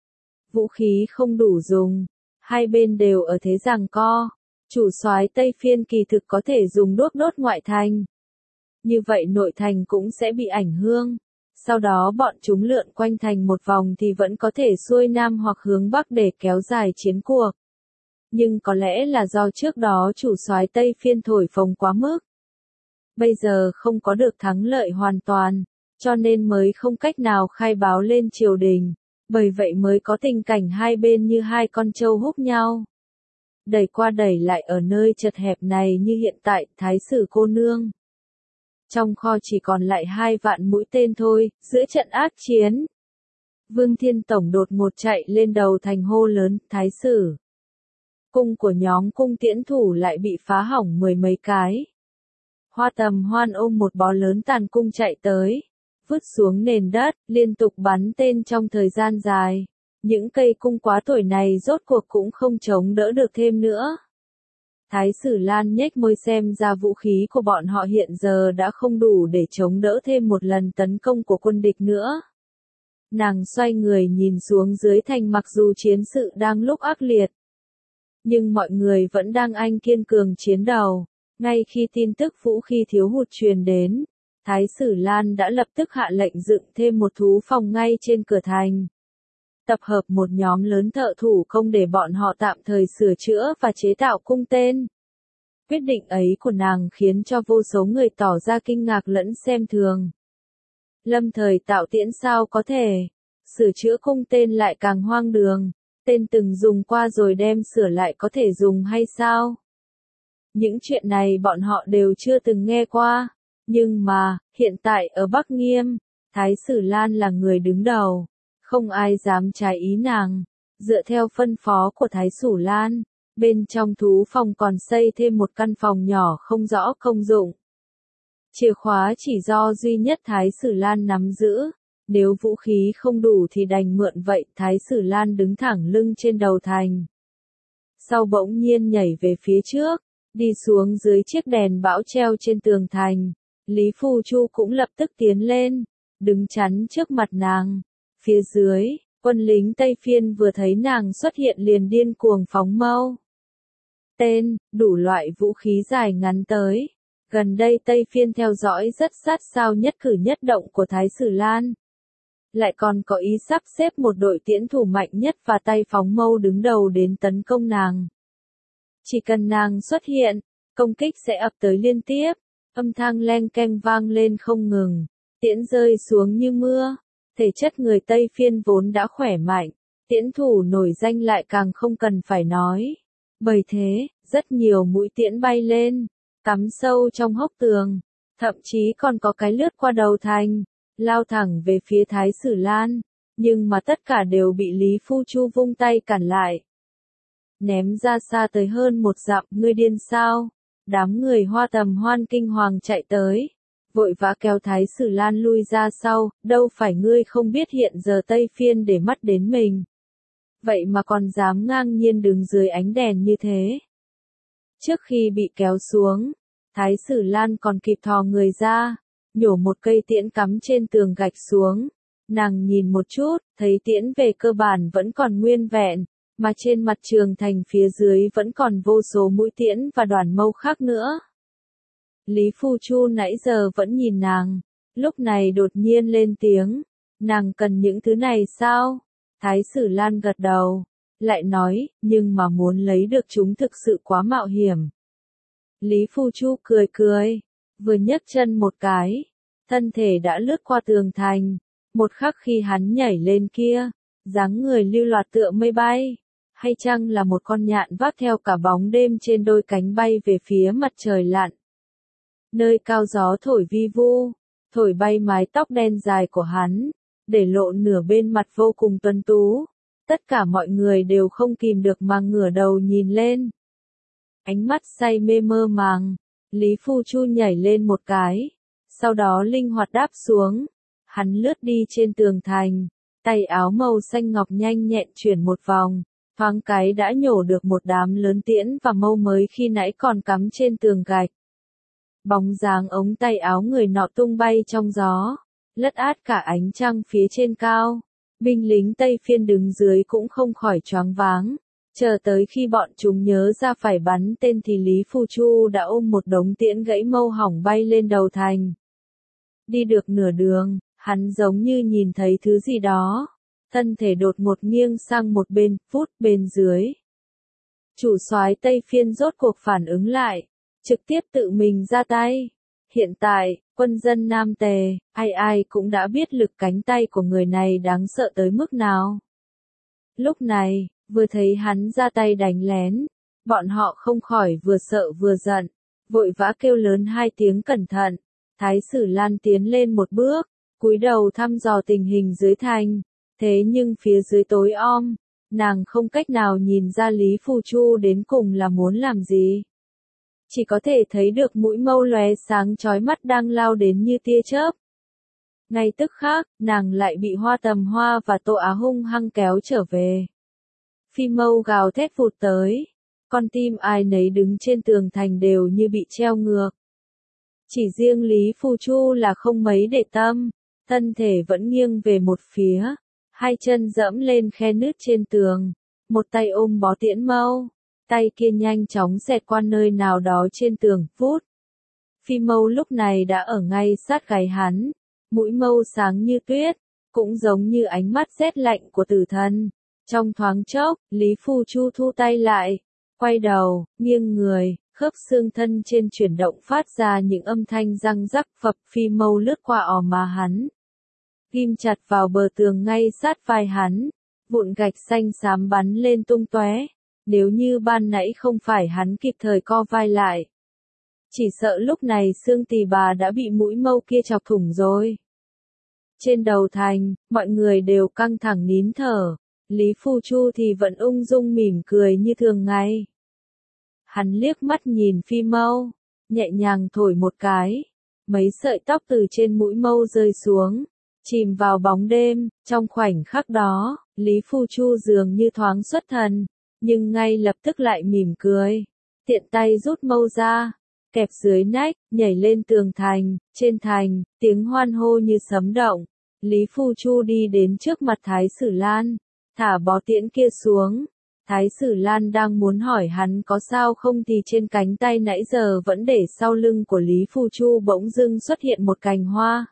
Vũ khí không đủ dùng, hai bên đều ở thế giằng co. Chủ soái Tây Phiên kỳ thực có thể dùng đuốc đốt ngoại thành. Như vậy nội thành cũng sẽ bị ảnh hưởng. Sau đó bọn chúng lượn quanh thành một vòng thì vẫn có thể xuôi nam hoặc hướng bắc để kéo dài chiến cuộc. Nhưng có lẽ là do trước đó chủ soái Tây Phiên thổi phồng quá mức. Bây giờ không có được thắng lợi hoàn toàn, cho nên mới không cách nào khai báo lên triều đình. Bởi vậy mới có tình cảnh hai bên như hai con trâu húc nhau. Đẩy qua đẩy lại ở nơi chật hẹp này như hiện tại, Thái Sử cô nương. Trong kho chỉ còn lại hai vạn mũi tên thôi, giữa trận ác chiến. Vương Thiên Tổng đột ngột chạy lên đầu thành hô lớn, Thái Sử. Cung của nhóm cung tiễn thủ lại bị phá hỏng mười mấy cái. Hoa Tầm Hoan ôm một bó lớn tàn cung chạy tới, vứt xuống nền đất, liên tục bắn tên trong thời gian dài. Những cây cung quá tuổi này rốt cuộc cũng không chống đỡ được thêm nữa. Thái Sử Lan nhếch môi xem ra vũ khí của bọn họ hiện giờ đã không đủ để chống đỡ thêm một lần tấn công của quân địch nữa. Nàng xoay người nhìn xuống dưới thành mặc dù chiến sự đang lúc ác liệt. Nhưng mọi người vẫn đang anh kiên cường chiến đầu. Ngay khi tin tức vũ khí thiếu hụt truyền đến, Thái Sử Lan đã lập tức hạ lệnh dựng thêm một thú phòng ngay trên cửa thành. Tập hợp một nhóm lớn thợ thủ công để bọn họ tạm thời sửa chữa và chế tạo cung tên. Quyết định ấy của nàng khiến cho vô số người tỏ ra kinh ngạc lẫn xem thường. Lâm thời tạo tiễn sao có thể, sửa chữa cung tên lại càng hoang đường, tên từng dùng qua rồi đem sửa lại có thể dùng hay sao? Những chuyện này bọn họ đều chưa từng nghe qua, nhưng mà, hiện tại ở Bắc Nghiêm, Thái Sử Lan là người đứng đầu. Không ai dám trái ý nàng. Dựa theo phân phó của Thái Sử Lan, bên trong thú phòng còn xây thêm một căn phòng nhỏ không rõ công dụng. Chìa khóa chỉ do duy nhất Thái Sử Lan nắm giữ. Nếu vũ khí không đủ thì đành mượn vậy. Thái Sử Lan đứng thẳng lưng trên đầu thành. Sau bỗng nhiên nhảy về phía trước, đi xuống dưới chiếc đèn bão treo trên tường thành. Lý Phu Chu cũng lập tức tiến lên, đứng chắn trước mặt nàng. Phía dưới, quân lính Tây Phiên vừa thấy nàng xuất hiện liền điên cuồng phóng mâu. Tên, đủ loại vũ khí dài ngắn tới. Gần đây Tây Phiên theo dõi rất sát sao nhất cử nhất động của Thái Sử Lan. Lại còn có ý sắp xếp một đội tiễn thủ mạnh nhất và tay phóng mâu đứng đầu đến tấn công nàng. Chỉ cần nàng xuất hiện, công kích sẽ ập tới liên tiếp, âm thanh len keng vang lên không ngừng, tiễn rơi xuống như mưa. Thể chất người Tây Phiên vốn đã khỏe mạnh, tiễn thủ nổi danh lại càng không cần phải nói. Bởi thế, rất nhiều mũi tiễn bay lên, cắm sâu trong hốc tường, thậm chí còn có cái lướt qua đầu thành, lao thẳng về phía Thái Sử Lan, nhưng mà tất cả đều bị Lý Phu Chu vung tay cản lại. Ném ra xa tới hơn một dặm, ngươi điên sao? Đám người Hoa Tầm Hoan kinh hoàng chạy tới. Vội vã kéo Thái Sử Lan lui ra sau, đâu phải ngươi không biết hiện giờ Tây Phiên để mắt đến mình. Vậy mà còn dám ngang nhiên đứng dưới ánh đèn như thế. Trước khi bị kéo xuống, Thái Sử Lan còn kịp thò người ra, nhổ một cây tiễn cắm trên tường gạch xuống. Nàng nhìn một chút, thấy tiễn về cơ bản vẫn còn nguyên vẹn, mà trên mặt trường thành phía dưới vẫn còn vô số mũi tiễn và đoàn mâu khác nữa. Lý Phu Chu nãy giờ vẫn nhìn nàng, lúc này đột nhiên lên tiếng, nàng cần những thứ này sao? Thái Sử Lan gật đầu, lại nói, nhưng mà muốn lấy được chúng thực sự quá mạo hiểm. Lý Phu Chu cười cười, vừa nhấc chân một cái, thân thể đã lướt qua tường thành, một khắc khi hắn nhảy lên kia, dáng người lưu loát tựa mây bay, hay chăng là một con nhạn vác theo cả bóng đêm trên đôi cánh bay về phía mặt trời lặn. Nơi cao gió thổi vi vu, thổi bay mái tóc đen dài của hắn, để lộ nửa bên mặt vô cùng tuấn tú. Tất cả mọi người đều không kìm được mà ngửa đầu nhìn lên. Ánh mắt say mê mơ màng, Lý Phu Chu nhảy lên một cái, sau đó linh hoạt đáp xuống. Hắn lướt đi trên tường thành, tay áo màu xanh ngọc nhanh nhẹn chuyển một vòng, thoáng cái đã nhổ được một đám lớn tiễn và mâu mới khi nãy còn cắm trên tường gạch. Bóng dáng ống tay áo người nọ tung bay trong gió, lất át cả ánh trăng phía trên cao. Binh lính Tây Phiên đứng dưới cũng không khỏi choáng váng, chờ tới khi bọn chúng nhớ ra phải bắn tên thì Lý Phu Chu đã ôm một đống tiễn gãy mâu hỏng bay lên đầu thành. Đi được nửa đường, hắn giống như nhìn thấy thứ gì đó, thân thể đột ngột nghiêng sang một bên, phút bên dưới. Chủ soái Tây Phiên rốt cuộc phản ứng lại, trực tiếp tự mình ra tay. Hiện tại, quân dân Nam Tề, ai ai cũng đã biết lực cánh tay của người này đáng sợ tới mức nào. Lúc này, vừa thấy hắn ra tay đánh lén, bọn họ không khỏi vừa sợ vừa giận, vội vã kêu lớn hai tiếng cẩn thận. Thái Sử Lan tiến lên một bước, cúi đầu thăm dò tình hình dưới thành, thế nhưng phía dưới tối om, nàng không cách nào nhìn ra Lý Phu Chu đến cùng là muốn làm gì. Chỉ có thể thấy được mũi mâu lóe sáng chói mắt đang lao đến như tia chớp. Ngay tức khắc, nàng lại bị Hoa Tầm Hoa và Tô Á hung hăng kéo trở về. Phi mâu gào thét vụt tới, con tim ai nấy đứng trên tường thành đều như bị treo ngược. Chỉ riêng Lý Phu Chu là không mấy để tâm, thân thể vẫn nghiêng về một phía, hai chân dẫm lên khe nứt trên tường, một tay ôm bó tiễn mâu. Tay kia nhanh chóng xẹt qua nơi nào đó trên tường, phút. Phi mâu lúc này đã ở ngay sát gáy hắn, mũi mâu sáng như tuyết, cũng giống như ánh mắt rét lạnh của tử thần. Trong thoáng chốc, Lý Phu Chu thu tay lại, quay đầu, nghiêng người, khớp xương thân trên chuyển động phát ra những âm thanh răng rắc phập. Phi mâu lướt qua ò má hắn, ghim chặt vào bờ tường ngay sát vai hắn, vụn gạch xanh xám bắn lên tung tóe. Nếu như ban nãy không phải hắn kịp thời co vai lại, chỉ sợ lúc này xương tỳ bà đã bị mũi mâu kia chọc thủng rồi. Trên đầu thành, mọi người đều căng thẳng nín thở, Lý Phu Chu thì vẫn ung dung mỉm cười như thường ngày. Hắn liếc mắt nhìn phi mâu, nhẹ nhàng thổi một cái, mấy sợi tóc từ trên mũi mâu rơi xuống, chìm vào bóng đêm. Trong khoảnh khắc đó, Lý Phu Chu dường như thoáng xuất thần, nhưng ngay lập tức lại mỉm cười, tiện tay rút mâu ra, kẹp dưới nách, nhảy lên tường thành. Trên thành, tiếng hoan hô như sấm động. Lý Phu Chu đi đến trước mặt Thái Sử Lan, thả bó tiễn kia xuống. Thái Sử Lan đang muốn hỏi hắn có sao không thì trên cánh tay nãy giờ vẫn để sau lưng của Lý Phu Chu bỗng dưng xuất hiện một cành hoa.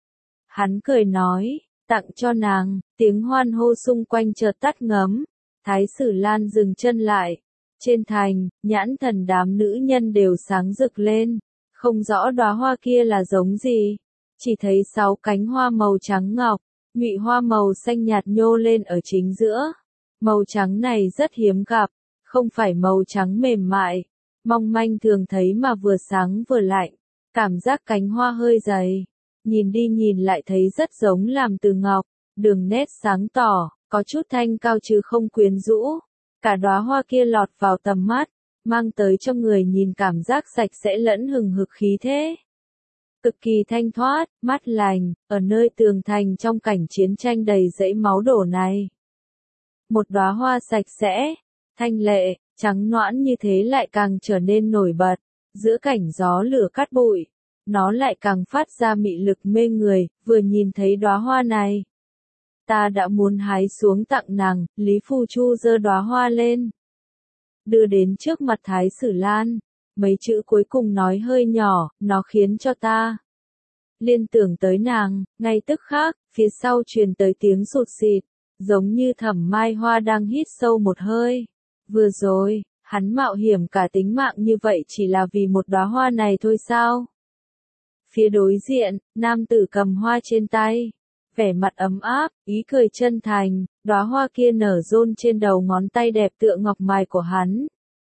Hắn cười nói, tặng cho nàng. Tiếng hoan hô xung quanh chợt tắt ngấm. Thái Sử Lan dừng chân lại. Trên thành, nhãn thần đám nữ nhân đều sáng rực lên, không rõ đóa hoa kia là giống gì. Chỉ thấy sáu cánh hoa màu trắng ngọc, nhụy hoa màu xanh nhạt nhô lên ở chính giữa. Màu trắng này rất hiếm gặp, không phải màu trắng mềm mại, mong manh thường thấy mà vừa sáng vừa lạnh. Cảm giác cánh hoa hơi dày, nhìn đi nhìn lại thấy rất giống làm từ ngọc, đường nét sáng tỏ, có chút thanh cao chứ không quyến rũ. Cả đóa hoa kia lọt vào tầm mắt, mang tới cho người nhìn cảm giác sạch sẽ lẫn hừng hực khí thế. Cực kỳ thanh thoát, mát lành, ở nơi tường thành trong cảnh chiến tranh đầy dẫy máu đổ này. Một đóa hoa sạch sẽ, thanh lệ, trắng nõn như thế lại càng trở nên nổi bật, giữa cảnh gió lửa cát bụi. nó lại càng phát ra mị lực mê người, vừa nhìn thấy đóa hoa này. Ta đã muốn hái xuống tặng nàng, Lý Phu Chu giơ đóa hoa lên. Đưa đến trước mặt Thái Sử Lan, mấy chữ cuối cùng nói hơi nhỏ, nó khiến cho ta liên tưởng tới nàng, ngay tức khắc, phía sau truyền tới tiếng sụt sịt, giống như Thẩm Mai Hoa đang hít sâu một hơi. Vừa rồi, hắn mạo hiểm cả tính mạng như vậy chỉ là vì một đóa hoa này thôi sao? Phía đối diện, nam tử cầm hoa trên tay, vẻ mặt ấm áp, ý cười chân thành, đóa hoa kia nở rôn trên đầu ngón tay đẹp tựa ngọc mài của hắn.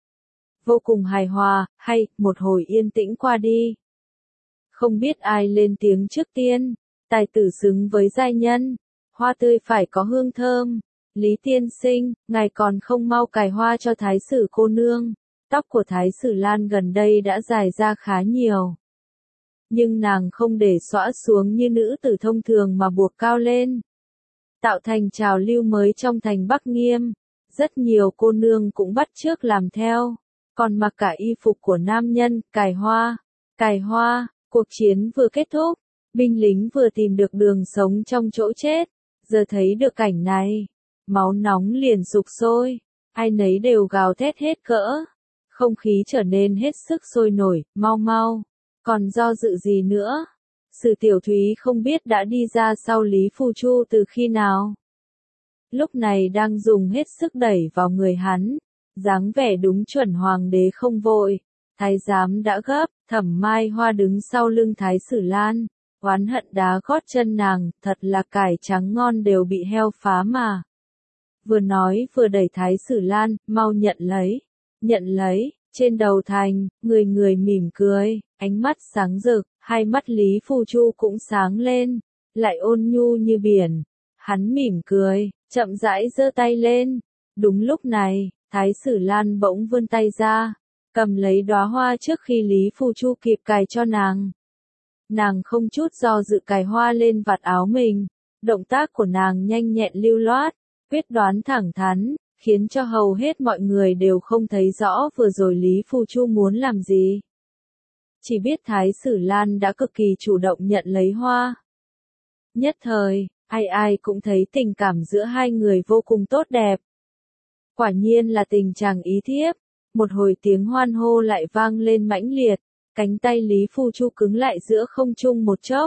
Vô cùng hài hòa, hay, một hồi yên tĩnh qua đi. Không biết ai lên tiếng trước tiên, tài tử xứng với giai nhân, hoa tươi phải có hương thơm. Lý tiên sinh, ngài còn không mau cài hoa cho Thái Sử cô nương. Tóc của Thái Sử Lan gần đây đã dài ra khá nhiều. Nhưng nàng không để xõa xuống như nữ tử thông thường mà buộc cao lên. Tạo thành trào lưu mới trong thành Bắc Nghiêm. Rất nhiều cô nương cũng bắt chước làm theo. Còn mặc cả y phục của nam nhân, cài hoa. Cài hoa, cuộc chiến vừa kết thúc. Binh lính vừa tìm được đường sống trong chỗ chết. Giờ thấy được cảnh này. Máu nóng liền sục sôi. Ai nấy đều gào thét hết cỡ. Không khí trở nên hết sức sôi nổi, mau mau. Còn do dự gì nữa? Sử Tiểu Thúy không biết đã đi ra sau Lý Phu Chu từ khi nào. Lúc này đang dùng hết sức đẩy vào người hắn. Dáng vẻ đúng chuẩn hoàng đế không vội. Thái giám đã gấp, Thẩm Mai Hoa đứng sau lưng Thái Sử Lan. Oán hận đá gót chân nàng, thật là cải trắng ngon đều bị heo phá mà. Vừa nói vừa đẩy Thái Sử Lan, mau nhận lấy. Nhận lấy, trên đầu thành, người người mỉm cười, ánh mắt sáng rực, hai mắt Lý Phu Chu cũng sáng lên, lại ôn nhu như biển. Hắn mỉm cười, chậm rãi giơ tay lên. Đúng lúc này, Thái Sử Lan bỗng vươn tay ra, cầm lấy đóa hoa trước khi Lý Phu Chu kịp cài cho nàng. Nàng không chút do dự cài hoa lên vạt áo mình, động tác của nàng nhanh nhẹn lưu loát, quyết đoán thẳng thắn, khiến cho hầu hết mọi người đều không thấy rõ vừa rồi Lý Phu Chu muốn làm gì. Chỉ biết Thái Sử Lan đã cực kỳ chủ động nhận lấy hoa. Nhất thời, ai ai cũng thấy tình cảm giữa hai người vô cùng tốt đẹp. Quả nhiên là tình chàng ý thiếp. Một hồi tiếng hoan hô lại vang lên mãnh liệt, cánh tay Lý Phu Chu cứng lại giữa không trung một chốc.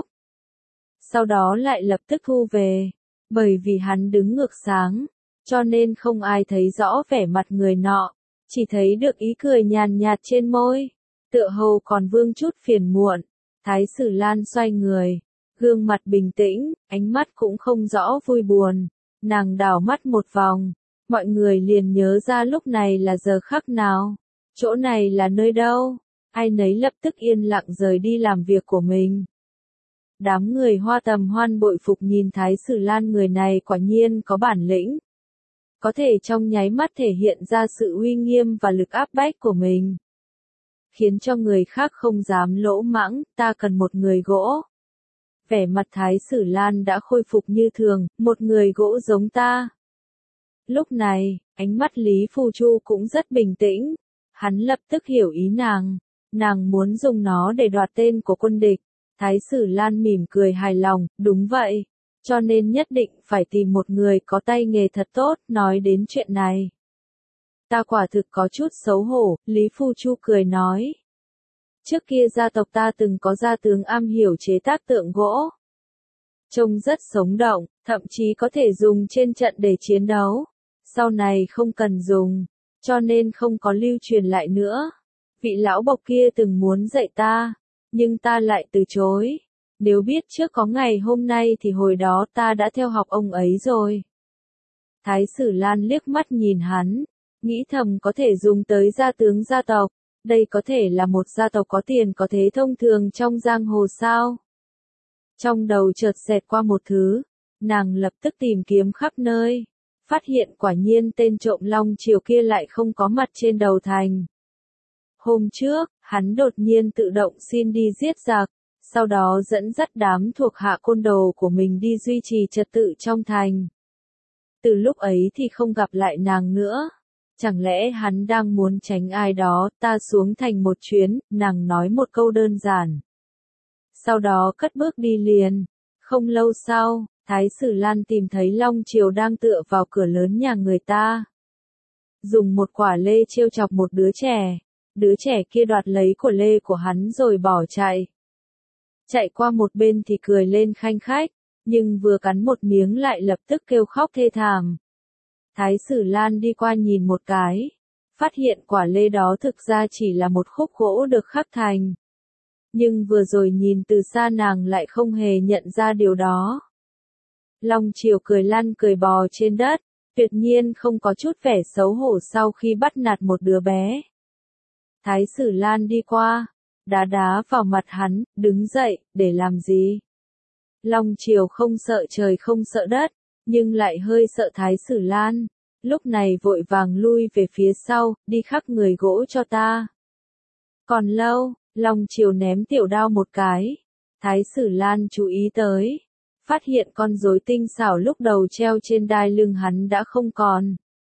Sau đó lại lập tức thu về, bởi vì hắn đứng ngược sáng, cho nên không ai thấy rõ vẻ mặt người nọ, chỉ thấy được ý cười nhàn nhạt trên môi, tựa hồ còn vương chút phiền muộn. Thái Sử Lan xoay người, gương mặt bình tĩnh, ánh mắt cũng không rõ vui buồn, nàng đảo mắt một vòng, mọi người liền nhớ ra lúc này là giờ khắc nào, chỗ này là nơi đâu, ai nấy lập tức yên lặng rời đi làm việc của mình. Đám người Hoa Tầm Hoan bội phục nhìn Thái Sử Lan, người này quả nhiên có bản lĩnh. Có thể trong nháy mắt thể hiện ra sự uy nghiêm và lực áp bách của mình. Khiến cho người khác không dám lỗ mãng, ta cần một người gỗ. Vẻ mặt Thái Sử Lan đã khôi phục như thường, một người gỗ giống ta. Lúc này, ánh mắt Lý Phu Chu cũng rất bình tĩnh. Hắn lập tức hiểu ý nàng. Nàng muốn dùng nó để đoạt tên của quân địch. Thái Sử Lan mỉm cười hài lòng, đúng vậy. Cho nên nhất định phải tìm một người có tay nghề thật tốt, nói đến chuyện này. Ta quả thực có chút xấu hổ, Lý Phu Chu cười nói. Trước kia gia tộc ta từng có gia tướng am hiểu chế tác tượng gỗ. Trông rất sống động, thậm chí có thể dùng trên trận để chiến đấu. Sau này không cần dùng, cho nên không có lưu truyền lại nữa. Vị lão bộc kia từng muốn dạy ta, nhưng ta lại từ chối. Nếu biết trước có ngày hôm nay thì hồi đó ta đã theo học ông ấy rồi. Thái Sử Lan liếc mắt nhìn hắn, nghĩ thầm có thể dùng tới gia tướng gia tộc. Đây có thể là một gia tộc có tiền có thế thông thường trong giang hồ sao? Trong đầu chợt xẹt qua một thứ, nàng lập tức tìm kiếm khắp nơi, phát hiện quả nhiên tên trộm Long Triều kia lại không có mặt trên đầu thành. Hôm trước, hắn đột nhiên tự động xin đi giết giặc, sau đó dẫn dắt đám thuộc hạ côn đồ của mình đi duy trì trật tự trong thành. Từ lúc ấy thì không gặp lại nàng nữa. Chẳng lẽ hắn đang muốn tránh ai đó, ta xuống thành một chuyến, nàng nói một câu đơn giản. sau đó cất bước đi liền. Không lâu sau, Thái Sử Lan tìm thấy Long Triều đang tựa vào cửa lớn nhà người ta. Dùng một quả lê trêu chọc một đứa trẻ. Đứa trẻ kia đoạt lấy của lê của hắn rồi bỏ chạy. Chạy qua một bên thì cười lên khanh khách, nhưng vừa cắn một miếng lại lập tức kêu khóc thê thảm. Thái Sử Lan đi qua nhìn một cái, phát hiện quả lê đó thực ra chỉ là một khúc gỗ được khắc thành. Nhưng vừa rồi nhìn từ xa nàng lại không hề nhận ra điều đó. Long Triều cười lăn cười bò trên đất, tuyệt nhiên không có chút vẻ xấu hổ sau khi bắt nạt một đứa bé. Thái Sử Lan đi qua, đá đá vào mặt hắn, đứng dậy, để làm gì? Long Triều không sợ trời không sợ đất, nhưng lại hơi sợ Thái Sử Lan, lúc này vội vàng lui về phía sau, đi khắc người gỗ cho ta. Còn lâu, Long Triều ném tiểu đao một cái, Thái Sử Lan chú ý tới, phát hiện con rối tinh xảo lúc đầu treo trên đai lưng hắn đã không còn.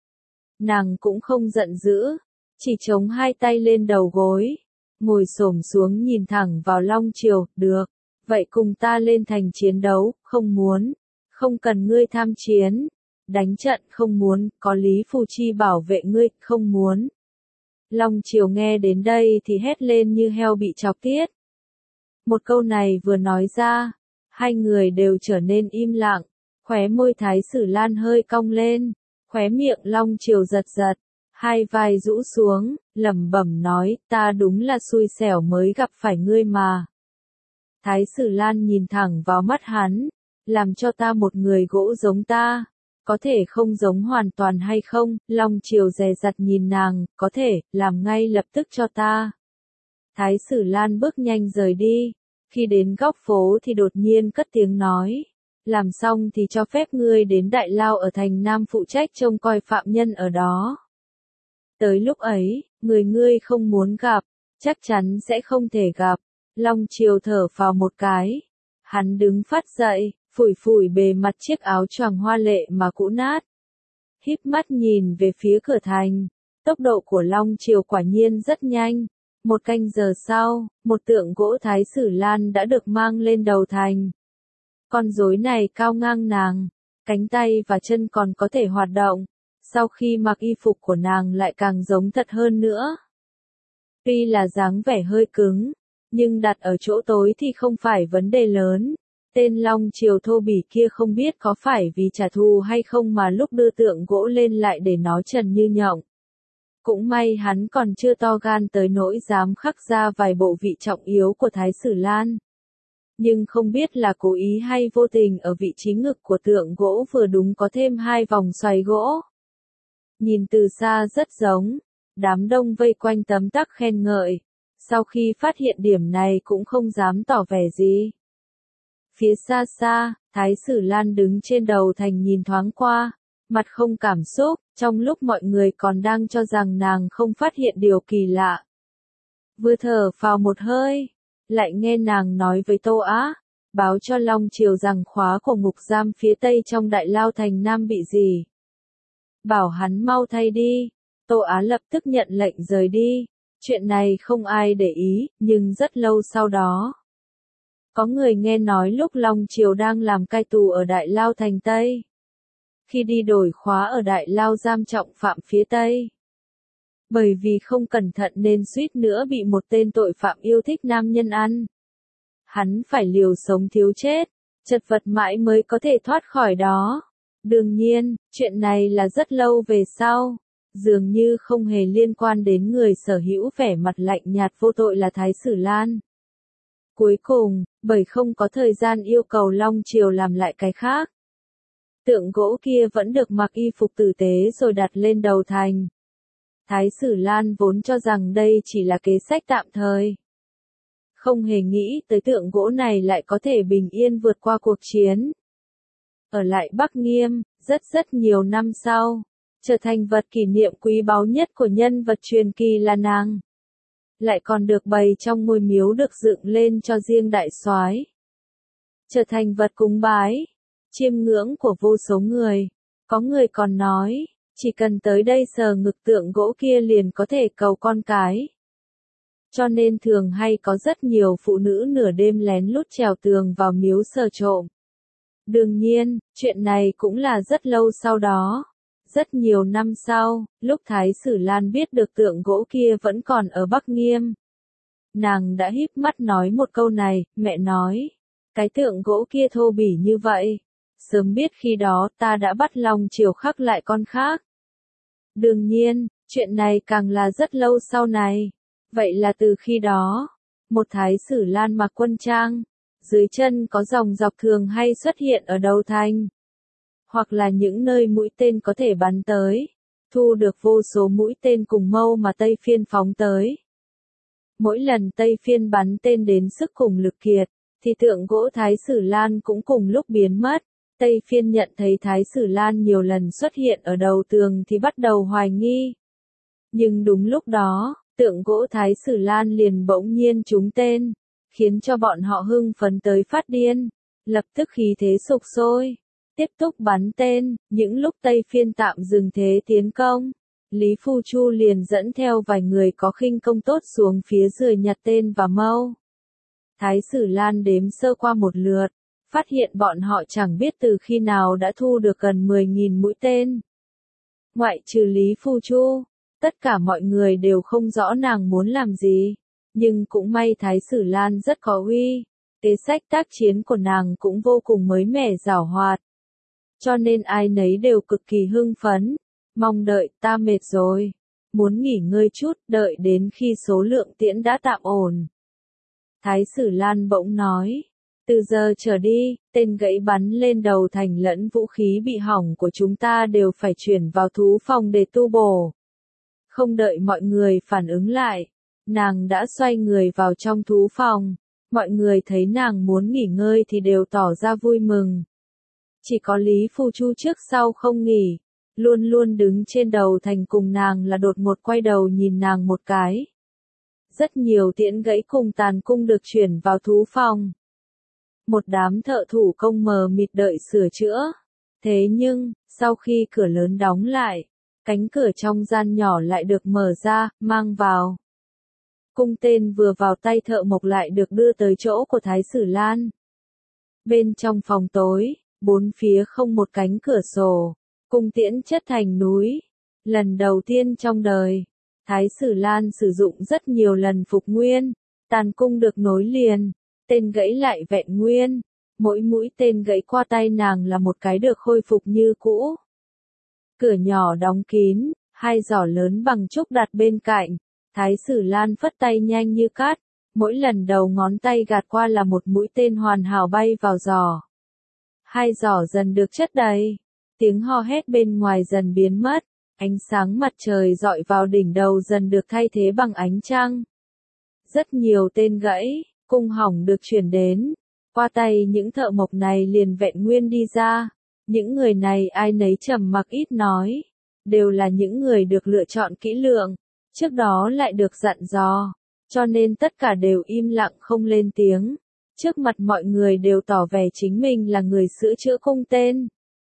Nàng cũng không giận dữ, chỉ chống hai tay lên đầu gối, ngồi xổm xuống nhìn thẳng vào Long Triều, được, vậy cùng ta lên thành chiến đấu, không muốn, không cần ngươi tham chiến, đánh trận không muốn, có Lý Phù Chi bảo vệ ngươi, không muốn. Long Triều nghe đến đây thì hét lên như heo bị chọc tiết. Một câu này vừa nói ra, hai người đều trở nên im lặng, khóe môi Thái Sử Lan hơi cong lên, khóe miệng Long Triều giật giật, hai vai rũ xuống, lẩm bẩm nói, ta đúng là xui xẻo mới gặp phải ngươi mà. Thái Sử Lan nhìn thẳng vào mắt hắn, làm cho ta một người gỗ giống ta, có thể không giống hoàn toàn hay không? Long Triều dè dặt nhìn nàng, có thể, làm ngay lập tức cho ta. Thái Sử Lan bước nhanh rời đi, khi đến góc phố thì đột nhiên cất tiếng nói, làm xong thì cho phép ngươi đến Đại Lao ở thành Nam phụ trách trông coi phạm nhân ở đó. Tới lúc ấy, người ngươi không muốn gặp, chắc chắn sẽ không thể gặp. Long Triều thở phào một cái, hắn đứng phát dậy, phủi phủi bề mặt chiếc áo choàng hoa lệ mà cũ nát. Híp mắt nhìn về phía cửa thành, tốc độ của Long Triều quả nhiên rất nhanh. Một canh giờ sau, một tượng gỗ Thái Sử Lan đã được mang lên đầu thành. Con rối này cao ngang nàng, cánh tay và chân còn có thể hoạt động, sau khi mặc y phục của nàng lại càng giống thật hơn nữa. Tuy là dáng vẻ hơi cứng, nhưng đặt ở chỗ tối thì không phải vấn đề lớn. Tên Long Triều thô bỉ kia không biết có phải vì trả thù hay không mà lúc đưa tượng gỗ lên lại để nó trần như nhộng. Cũng may hắn còn chưa to gan tới nỗi dám khắc ra vài bộ vị trọng yếu của Thái Sử Lan. Nhưng không biết là cố ý hay vô tình ở vị trí ngực của tượng gỗ vừa đúng có thêm hai vòng xoay gỗ. Nhìn từ xa rất giống, đám đông vây quanh tấm tắc khen ngợi, sau khi phát hiện điểm này cũng không dám tỏ vẻ gì. Phía xa xa, Thái Sử Lan đứng trên đầu thành nhìn thoáng qua, mặt không cảm xúc, trong lúc mọi người còn đang cho rằng nàng không phát hiện điều kỳ lạ. Vừa thở phào một hơi, lại nghe nàng nói với Tô Á, báo cho Long Triều rằng khóa của ngục giam phía tây trong Đại Lao thành Nam bị gì. Bảo hắn mau thay đi, Tô Á lập tức nhận lệnh rời đi, chuyện này không ai để ý, nhưng rất lâu sau đó. Có người nghe nói lúc Long Triều đang làm cai tù ở Đại Lao thành Tây. Khi đi đổi khóa ở Đại Lao giam trọng phạm phía Tây. Bởi vì không cẩn thận nên suýt nữa bị một tên tội phạm yêu thích nam nhân ăn. Hắn phải liều sống thiếu chết, chật vật mãi mới có thể thoát khỏi đó. Đương nhiên, chuyện này là rất lâu về sau, dường như không hề liên quan đến người sở hữu vẻ mặt lạnh nhạt vô tội là Thái Sử Lan. Cuối cùng, bởi không có thời gian yêu cầu Long Triều làm lại cái khác. Tượng gỗ kia vẫn được mặc y phục tử tế rồi đặt lên đầu thành. Thái Sử Lan vốn cho rằng đây chỉ là kế sách tạm thời. Không hề nghĩ tới tượng gỗ này lại có thể bình yên vượt qua cuộc chiến. Ở lại Bắc Nghiêm, rất rất nhiều năm sau, trở thành vật kỷ niệm quý báu nhất của nhân vật truyền kỳ là nàng. Lại còn được bày trong ngôi miếu được dựng lên cho riêng đại soái. Trở thành vật cúng bái, chiêm ngưỡng của vô số người. Có người còn nói, chỉ cần tới đây sờ ngực tượng gỗ kia liền có thể cầu con cái. cho nên thường hay có rất nhiều phụ nữ nửa đêm lén lút trèo tường vào miếu sờ trộm. Đương nhiên, chuyện này cũng là rất lâu sau đó. Rất nhiều năm sau, lúc Thái Sử Lan biết được tượng gỗ kia vẫn còn ở Bắc Nghiêm. Nàng đã híp mắt nói một câu này, mẹ nói, cái tượng gỗ kia thô bỉ như vậy. Sớm biết khi đó ta đã bắt Long Triều khắc lại con khác. Đương nhiên, chuyện này càng là rất lâu sau này. Vậy là từ khi đó, một Thái Sử Lan mặc quân trang, dưới chân có dòng dọc thường hay xuất hiện ở đầu thành. Hoặc là những nơi mũi tên có thể bắn tới, thu được vô số mũi tên cùng mâu mà Tây Phiên phóng tới. Mỗi lần Tây Phiên bắn tên đến sức cùng lực kiệt, thì tượng gỗ Thái Sử Lan cũng cùng lúc biến mất. Tây Phiên nhận thấy Thái Sử Lan nhiều lần xuất hiện ở đầu tường thì bắt đầu hoài nghi. Nhưng đúng lúc đó, tượng gỗ Thái Sử Lan liền bỗng nhiên trúng tên, khiến cho bọn họ hưng phấn tới phát điên, lập tức khí thế sục sôi, tiếp tục bắn tên. Những lúc Tây Phiên tạm dừng thế tiến công, Lý Phu Chu liền dẫn theo vài người có khinh công tốt xuống phía dưới nhặt tên và mâu. Thái Sử Lan đếm sơ qua một lượt, phát hiện bọn họ chẳng biết từ khi nào đã thu được gần mười nghìn mũi tên. Ngoại trừ Lý Phu Chu, tất cả mọi người đều không rõ nàng muốn làm gì, nhưng cũng may Thái Sử Lan rất có uy, kế sách tác chiến của nàng cũng vô cùng mới mẻ giảo hoạt. Cho nên ai nấy đều cực kỳ hưng phấn, mong đợi. Ta mệt rồi, muốn nghỉ ngơi chút, đợi đến khi số lượng tiễn đã tạm ổn. Thái Sử Lan bỗng nói, từ giờ trở đi, tên gãy bắn lên đầu thành lẫn vũ khí bị hỏng của chúng ta đều phải chuyển vào thú phòng để tu bổ. Không đợi mọi người phản ứng lại, nàng đã xoay người vào trong thú phòng. Mọi người thấy nàng muốn nghỉ ngơi thì đều tỏ ra vui mừng. Chỉ có Lý Phu Chu trước sau không nghỉ, luôn luôn đứng trên đầu thành cùng nàng là đột ngột quay đầu nhìn nàng một cái. Rất nhiều tiễn gãy cùng tàn cung được chuyển vào thú phòng. Một đám thợ thủ công mờ mịt đợi sửa chữa. Thế nhưng, sau khi cửa lớn đóng lại, cánh cửa trong gian nhỏ lại được mở ra, mang vào. Cung tên vừa vào tay thợ mộc lại được đưa tới chỗ của Thái Sử Lan. Bên trong phòng tối, bốn phía không một cánh cửa sổ, cung tiễn chất thành núi. Lần đầu tiên trong đời, Thái Sử Lan sử dụng rất nhiều lần phục nguyên, tàn cung được nối liền, tên gãy lại vẹn nguyên. Mỗi mũi tên gãy qua tay nàng là một cái được khôi phục như cũ. Cửa nhỏ đóng kín, hai giỏ lớn bằng trúc đặt bên cạnh. Thái Sử Lan phất tay nhanh như cát, mỗi lần đầu ngón tay gạt qua là một mũi tên hoàn hảo bay vào giỏ. Hai giỏ dần được chất đầy, tiếng ho hét bên ngoài dần biến mất, ánh sáng mặt trời dọi vào đỉnh đầu dần được thay thế bằng ánh trăng. Rất nhiều tên gãy, cung hỏng được chuyển đến, qua tay những thợ mộc này liền vẹn nguyên đi ra. Những người này ai nấy trầm mặc ít nói, đều là những người được lựa chọn kỹ lưỡng, trước đó lại được dặn dò, cho nên tất cả đều im lặng không lên tiếng. Trước mặt mọi người đều tỏ vẻ chính mình là người sửa chữa cung tên.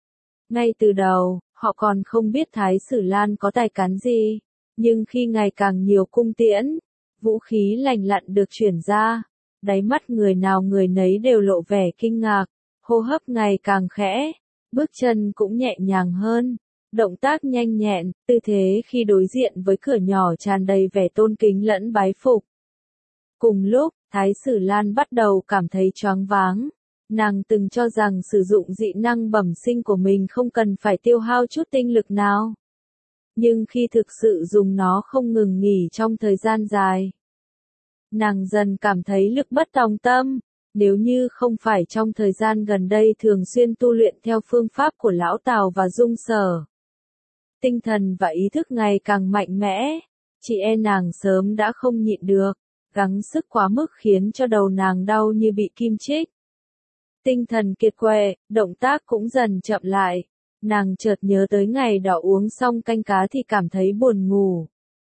Ngay từ đầu, họ còn không biết Thái Sử Lan có tài cán gì, nhưng khi ngày càng nhiều cung tiễn, vũ khí lành lặn được chuyển ra, đáy mắt người nào người nấy đều lộ vẻ kinh ngạc, hô hấp ngày càng khẽ, bước chân cũng nhẹ nhàng hơn, động tác nhanh nhẹn, tư thế khi đối diện với cửa nhỏ tràn đầy vẻ tôn kính lẫn bái phục. Cùng lúc, Thái Sử Lan bắt đầu cảm thấy choáng váng. Nàng từng cho rằng sử dụng dị năng bẩm sinh của mình không cần phải tiêu hao chút tinh lực nào. Nhưng khi thực sự dùng nó không ngừng nghỉ trong thời gian dài, nàng dần cảm thấy lực bất tòng tâm. Nếu như không phải trong thời gian gần đây thường xuyên tu luyện theo phương pháp của Lão Tào và Dung Sở, tinh thần và ý thức ngày càng mạnh mẽ, chị e nàng sớm đã không nhịn được, gắng sức quá mức khiến cho đầu nàng đau như bị kim chích. Tinh thần kiệt quệ, động tác cũng dần chậm lại, nàng chợt nhớ tới ngày đó uống xong canh cá thì cảm thấy buồn ngủ.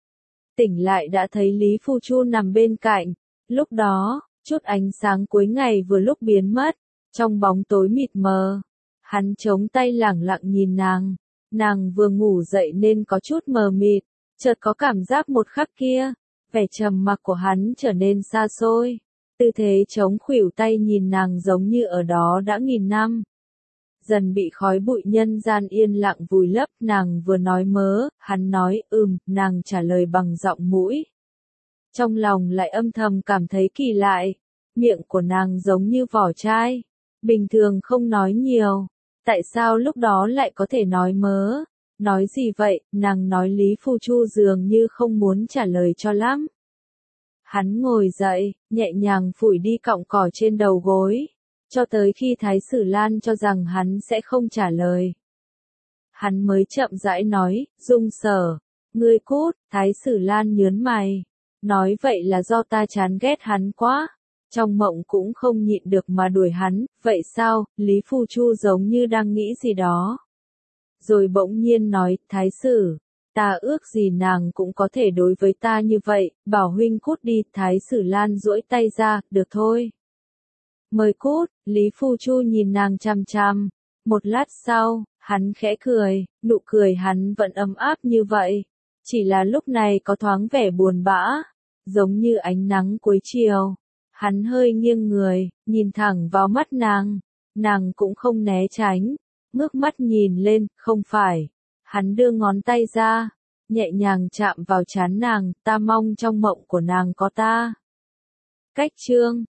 Tỉnh lại đã thấy Lý Phu Chu nằm bên cạnh, lúc đó, chút ánh sáng cuối ngày vừa lúc biến mất, trong bóng tối mịt mờ, hắn chống tay lẳng lặng nhìn nàng, nàng vừa ngủ dậy nên có chút mờ mịt, chợt có cảm giác một khắc kia, Vẻ trầm mặc của hắn trở nên xa xôi. Tư thế chống khuỷu tay nhìn nàng giống như ở đó đã nghìn năm. Dần bị khói bụi nhân gian yên lặng vùi lấp, nàng vừa nói mớ, hắn nói ừm, nàng trả lời bằng giọng mũi. Trong lòng lại âm thầm cảm thấy kỳ lạ, miệng của nàng giống như vỏ chai, bình thường không nói nhiều, tại sao lúc đó lại có thể nói mớ? Nói gì vậy? Nàng nói Lý Phu Chu dường như không muốn trả lời cho lắm. Hắn ngồi dậy, nhẹ nhàng phủi đi cọng cỏ trên đầu gối, cho tới khi Thái Sử Lan cho rằng hắn sẽ không trả lời. Hắn mới chậm rãi nói, Dung Sở, ngươi cút. Thái Sử Lan nhớn mày, nói vậy là do ta chán ghét hắn quá. Trong mộng cũng không nhịn được mà đuổi hắn, vậy sao? Lý Phu Chu giống như đang nghĩ gì đó. Rồi bỗng nhiên nói, Thái Sử, ta ước gì nàng cũng có thể đối với ta như vậy, bảo huynh cút đi. Thái Sử Lan duỗi tay ra, được thôi. Mời cút. Lý Phu Chu nhìn nàng chằm chằm. Một lát sau, hắn khẽ cười, nụ cười hắn vẫn ấm áp như vậy. Chỉ là lúc này có thoáng vẻ buồn bã, giống như ánh nắng cuối chiều. Hắn hơi nghiêng người, nhìn thẳng vào mắt nàng. Nàng cũng không né tránh, ngước mắt nhìn lên, không phải. Hắn đưa ngón tay ra, nhẹ nhàng chạm vào trán nàng, ta mong trong mộng của nàng có ta. Cách chương